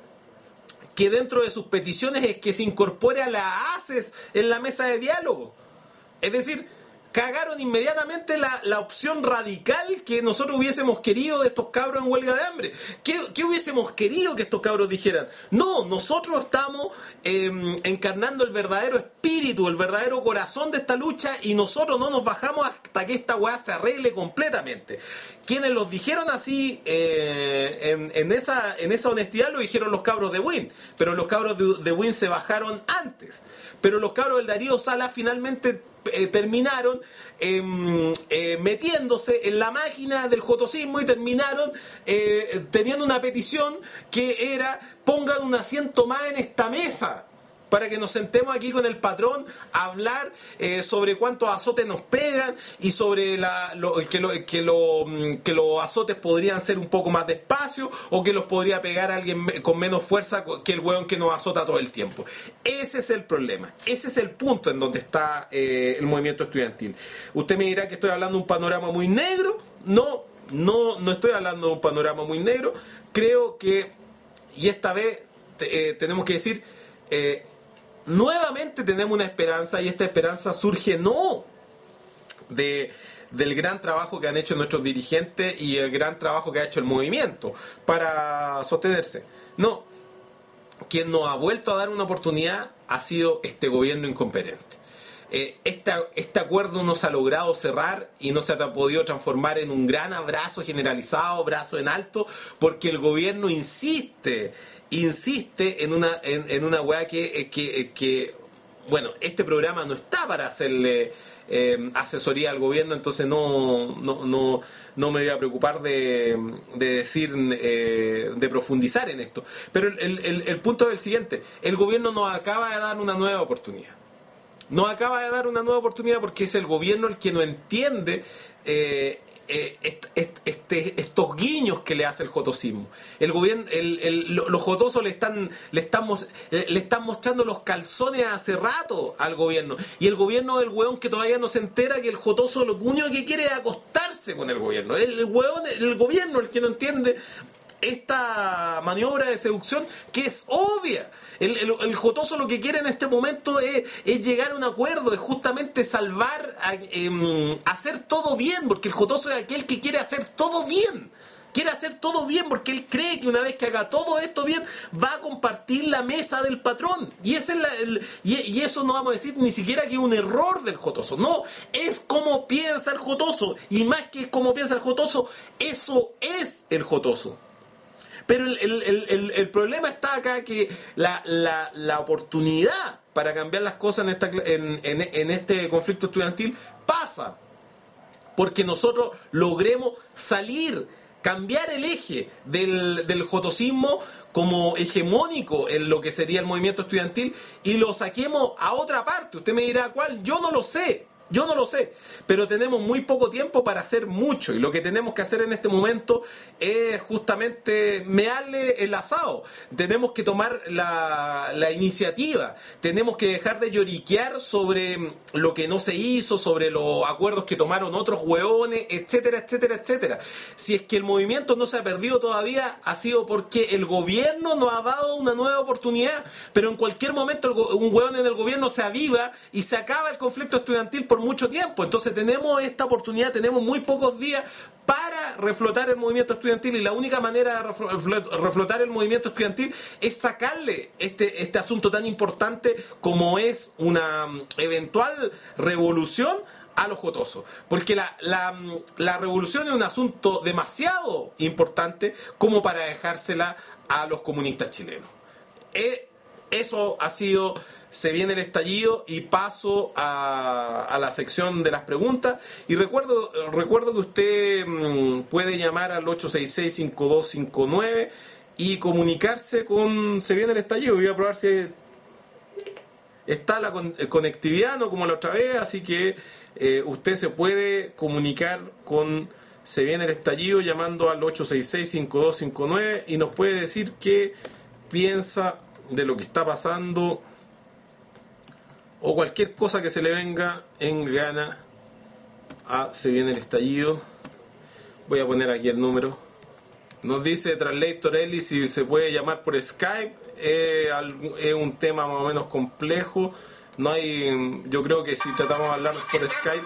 que dentro de sus peticiones es que se incorpore a la A C E S en la mesa de diálogo. Es decir, cagaron inmediatamente la, la opción radical que nosotros hubiésemos querido de estos cabros en huelga de hambre. ¿Qué, qué hubiésemos querido que estos cabros dijeran? No, nosotros estamos eh, encarnando el verdadero espíritu, el verdadero corazón de esta lucha, y nosotros no nos bajamos hasta que esta weá se arregle completamente. Quienes los dijeron así eh, en, en, esa, en esa honestidad lo dijeron los cabros de Buin, pero los cabros de, de Buin se bajaron antes. Pero los cabros del Darío Salas finalmente Eh, terminaron eh, eh, metiéndose en la máquina del jotosismo y terminaron eh, teniendo una petición que era: pongan un asiento más en esta mesa para que nos sentemos aquí con el patrón a hablar eh, sobre cuántos azotes nos pegan y sobre la, lo, que, lo, que, lo, que los azotes podrían ser un poco más despacio, o que los podría pegar alguien con menos fuerza que el hueón que nos azota todo el tiempo. Ese es el problema, ese es el punto en donde está eh, el movimiento estudiantil. Usted me dirá que estoy hablando de un panorama muy negro. No, no, no estoy hablando de un panorama muy negro. Creo que, y esta vez eh, tenemos que decir, eh, nuevamente tenemos una esperanza, y esta esperanza surge no de, del gran trabajo que han hecho nuestros dirigentes y el gran trabajo que ha hecho el movimiento para sostenerse. No, quien nos ha vuelto a dar una oportunidad ha sido este gobierno incompetente. Eh, esta, este acuerdo no se ha logrado cerrar y no se ha podido transformar en un gran abrazo generalizado, brazo en alto, porque el gobierno insiste insiste en una en, en una weá que, que, que, bueno, este programa no está para hacerle eh, asesoría al gobierno, entonces no, no, no, no me voy a preocupar de, de decir, eh, de profundizar en esto. Pero el, el, el punto es el siguiente: el gobierno nos acaba de dar una nueva oportunidad. Nos acaba de dar una nueva oportunidad porque es el gobierno el que no entiende eh, eh, este, este, estos guiños que le hace el jotosismo. El gobierno, el, el, los jotosos le están, le, están, le están mostrando los calzones hace rato al gobierno. Y el gobierno es el hueón que todavía no se entera que el jotoso lo único que quiere es acostarse con el gobierno. El, el, hueón, el gobierno el que no entiende esta maniobra de seducción, que es obvia. El, el, el jotoso lo que quiere en este momento es, es llegar a un acuerdo, es justamente salvar, a, eh, hacer todo bien, porque el jotoso es aquel que quiere hacer todo bien. Quiere hacer todo bien porque él cree que una vez que haga todo esto bien, va a compartir la mesa del patrón. Y, ese es la, el, y, y eso no vamos a decir ni siquiera que es un error del jotoso. No, es como piensa el jotoso. Y más que es como piensa el jotoso, eso es el jotoso. Pero el, el, el, el problema está acá, que la, la, la oportunidad para cambiar las cosas en, esta, en, en, en este conflicto estudiantil pasa porque nosotros logremos salir, cambiar el eje del, del jotosismo como hegemónico en lo que sería el movimiento estudiantil y lo saquemos a otra parte. Usted me dirá cuál, yo no lo sé. Yo no lo sé, pero tenemos muy poco tiempo para hacer mucho, y lo que tenemos que hacer en este momento es justamente mearle el asado. Tenemos que tomar la, la iniciativa, tenemos que dejar de lloriquear sobre lo que no se hizo, sobre los acuerdos que tomaron otros hueones, etcétera, etcétera, etcétera. Si es que el movimiento no se ha perdido todavía, ha sido porque el gobierno nos ha dado una nueva oportunidad, pero en cualquier momento un hueón en el gobierno se aviva y se acaba el conflicto estudiantil por mucho tiempo. Entonces tenemos esta oportunidad, tenemos muy pocos días para reflotar el movimiento estudiantil, y la única manera de reflotar el movimiento estudiantil es sacarle este, este asunto tan importante como es una eventual revolución a los jotosos, porque la, la, la revolución es un asunto demasiado importante como para dejársela a los comunistas chilenos. Eh, eso ha sido... Se viene el estallido, y paso a, a la sección de las preguntas. Y recuerdo recuerdo que usted mmm, puede llamar al ocho seis seis, cinco dos cinco nueve y comunicarse con Se viene el estallido. Voy a probar si está la con, conectividad, no como la otra vez, así que eh, usted se puede comunicar con Se viene el estallido llamando al ocho seis seis, cinco dos cinco nueve y nos puede decir qué piensa de lo que está pasando o cualquier cosa que se le venga en gana a Se viene el estallido. Voy a poner aquí el número. Nos dice Translator Eli si se puede llamar por Skype. Eh, es un tema más o menos complejo. No hay, yo creo que si tratamos de hablar por Skype.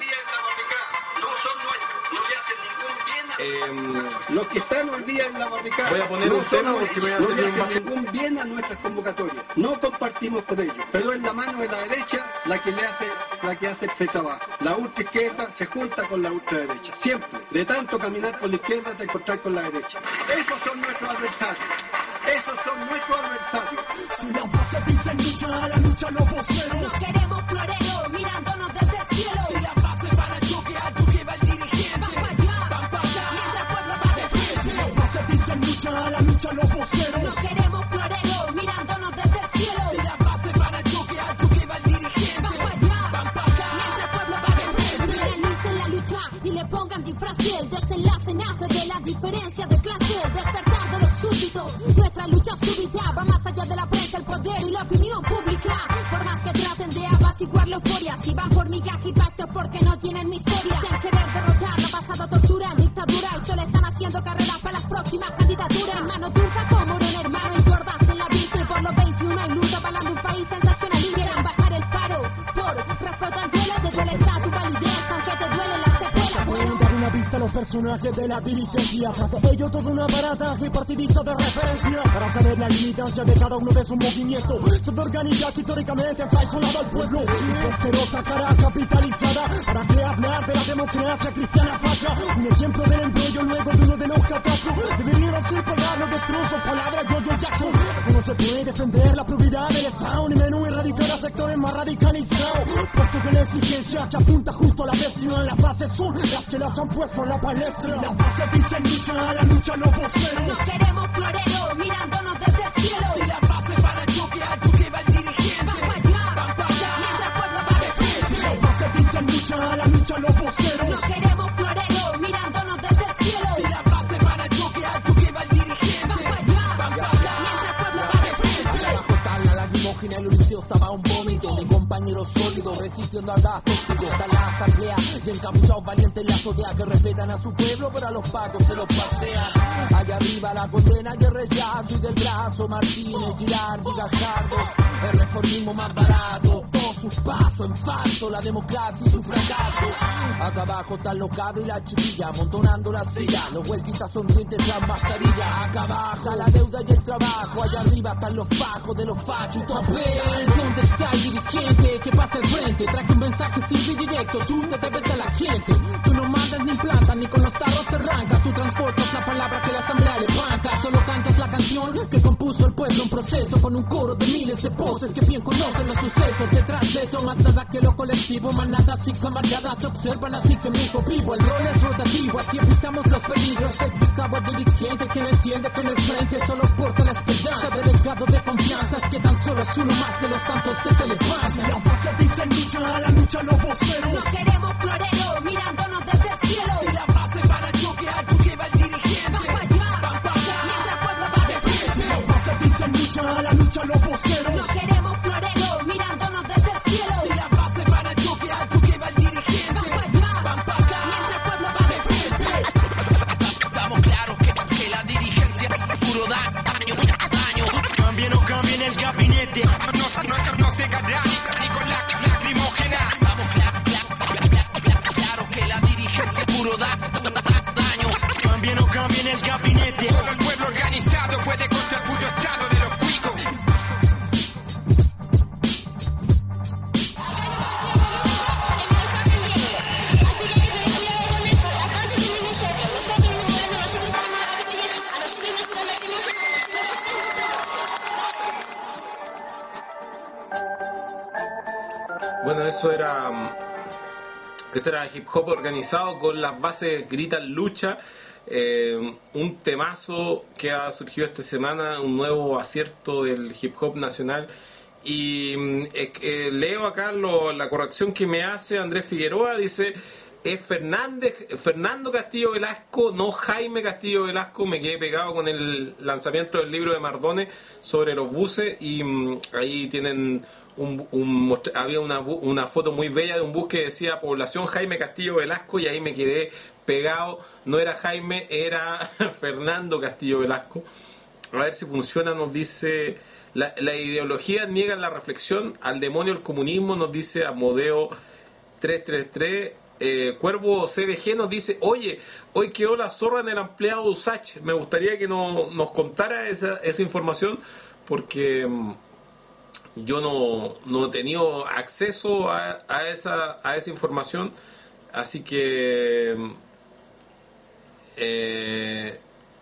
Eh, los que están hoy día en la barricada, voy a poner no un tema porque me voy a hacer no un vaso. ningún bien a nuestras convocatorias. No compartimos con ellos, pero es la mano de la derecha la que le hace, la que hace este trabajo. La ultra izquierda se junta con la ultraderecha. Siempre, de tanto caminar por la izquierda te encontrás con la derecha. Esos son nuestros adversarios. Esos son nuestros adversarios. Si la base dice lucha, a la lucha los voceros. Nos queremos floreros mirándonos desde el cielo. Si la base para el choque, al choque va el dirigente. Van para allá, Van para allá. mientras el pueblo va de frente. Si la base dice lucha, a la lucha los voceros. Nos queremos floreros mirándonos desde el cielo. Si la base para el choque, al choque va el dirigente. Van para allá, Van para allá. mientras el pueblo va de frente. Realicen la lucha y le pongan disfraz. El desenlace nace de la diferencia de clase. El despertar de los súbditos. Nuestra lucha súbita va más allá de la prensa, el poder y la opinión pública. Por más que traten de apaciguar la euforia, si van por migaja y pacto porque no tienen mi historia. Sin querer derrotar la pasada tortura, dictadura, y solo están haciendo carreras para las próximas candidaturas. Hermano Tulpa como un hermano y gordas en la vista, y por los veintiuno hay lucha balando un país sensacional. Y quieren bajar el paro por respeto al duelo, te duele tu validez, aunque te duele la secuela. Pueden dar una vista a los personajes de la dirigencia. Tras de ello todo un aparataje partidista de referencia. Para saber la limitancia de cada uno de sus movimientos, se organiza históricamente han traicionado al pueblo. Su asquerosa cara capitalizada. ¿Para qué hablar de la democracia cristiana falla? Un ejemplo del embrollo luego de uno de los catastros. Deberían así pagar los destrozos. Palabra George Jackson. Aquí no se puede defender la probidad del Estado, ni menos erradicar a sectores más radicalizados. Puesto que la exigencia que apunta justo a la bestia en la base son las que las han puesto en la palestra. Si la base dice lucha, a la lucha los voceros. Nos queremos floreros mirándonos desde el cielo. Si la base para el choque, al choque va el dirigente. Van para allá, Van para allá. mientras el pueblo va de frente. Si la base dice lucha, a la lucha los voceros. Nos queremos floreros mirándonos desde el cielo. Si la base para el choque, al choque va el dirigente. Van para allá, Van para allá. mientras el pueblo va de frente. Abajo está la lacrimógena, el liceo estaba un vómito de compañeros sólidos resistiendo al gas tóxico. Está la asamblea y encapuchados valientes en la azotea que respetan a su pueblo, pero a los pacos se los pasean. Allá arriba la condena y el rechazo y del brazo Martínez, Girardi, Gajardo, el reformismo más barato. Todos sus pasos en falso, la democracia y su fracaso. Acá abajo están los cabros y la chiquilla amontonando la silla, los huelquitas sonrientes tras mascarilla. Acá abajo está la deuda y el trabajo, allá arriba están los fajos de los fachos y todo. ¿Dónde está el dirigente que pasa al frente? Trae un mensaje sin directo, tú te debes de la gente. Tú no mandas ni plantas, ni con los tarros te arrancas. Tú transportas la palabra que la asamblea levanta. Solo cantas la canción que compuso el pueblo, un proceso con un coro de miles de voces que bien conocen los sucesos. Detrás de eso más nada que lo colectivo, más nada así camaradas se observan así que mi hijo vivo. El rol es rotativo, así evitamos los peligros. El picabo dirigente que no entiende que en el frente solo porta la esperanza. Delegado de confianza es que tan solo es uno más de los tantos que se levantan. Si la base dice lucha, a la lucha los voceros. Nos queremos floreros mirándonos desde el cielo. Si la base para el choque, al choque va el dirigente. Van para allá, Van para allá. mientras el pueblo va de frente. Si la base dice lucha, a la lucha los voceros. Nos queremos floreros mirándonos desde el cielo. Si la base para el choque, al choque va el dirigente. Van para allá, Van para allá. mientras el pueblo va de frente. Estamos claros que, que la dirigencia es puro daño, daño. Cambien o cambien el gabinete, no, no, no, no se ganan ni con la lacrimógena. Estamos claros, claros, Bueno, eso era eso era hip hop organizado con las bases Gritan Lucha, eh, un temazo que ha surgido esta semana, un nuevo acierto del hip hop nacional. Y eh, eh, leo acá lo, la corrección que me hace Andrés Figueroa, dice es Fernández, Fernando Castillo Velasco, no Jaime Castillo Velasco. Me quedé pegado con el lanzamiento del libro de Mardones sobre los buses y um, ahí tienen un, un, había una, una foto muy bella de un bus que decía población Jaime Castillo Velasco y ahí me quedé pegado. No era Jaime, era Fernando Castillo Velasco. A ver si funciona, nos dice la, la ideología niega la reflexión, al demonio el comunismo, nos dice Amodeo trescientos treinta y tres. Eh, Cuervo C B G nos dice, oye, hoy quedó la zorra en el ampliado de U S A C H. Me gustaría que no, nos contara esa, esa información porque um, yo no, no he tenido acceso a, a, esa, a esa información. Así que eh,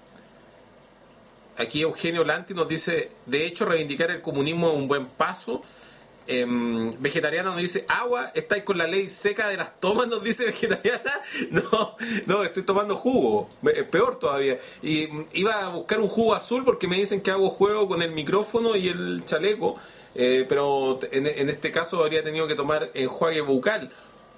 aquí Eugenio Lanti nos dice, de hecho reivindicar el comunismo es un buen paso. Eh, vegetariana nos dice, agua, estáis con la ley seca de las tomas, nos dice vegetariana. No, no, estoy tomando jugo, peor todavía. Y iba a buscar un jugo azul porque me dicen que hago juego con el micrófono y el chaleco, eh, pero en, en este caso habría tenido que tomar enjuague bucal.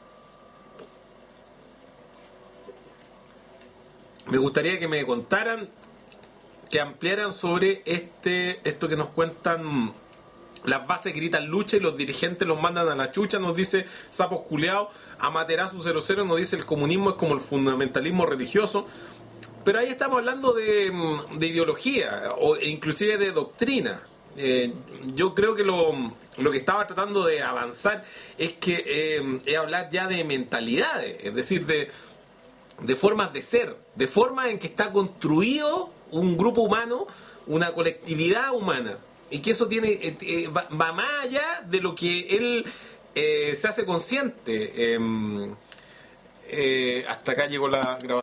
Me gustaría que me contaran, que ampliaran sobre este esto que nos cuentan. Las bases Gritan Lucha y los dirigentes los mandan a la chucha, nos dice Sapos Culeados. Amaterasu cero cero nos dice el comunismo es como el fundamentalismo religioso. Pero ahí estamos hablando de, de ideología o inclusive de doctrina. Eh, yo creo que lo, lo que estaba tratando de avanzar es que eh, es hablar ya de mentalidades, es decir, de, de formas de ser, de formas en que está construido un grupo humano, una colectividad humana. Y que eso tiene eh, eh, va, va más allá de lo que él eh, se hace consciente. Eh, eh, hasta acá llegó la grabación.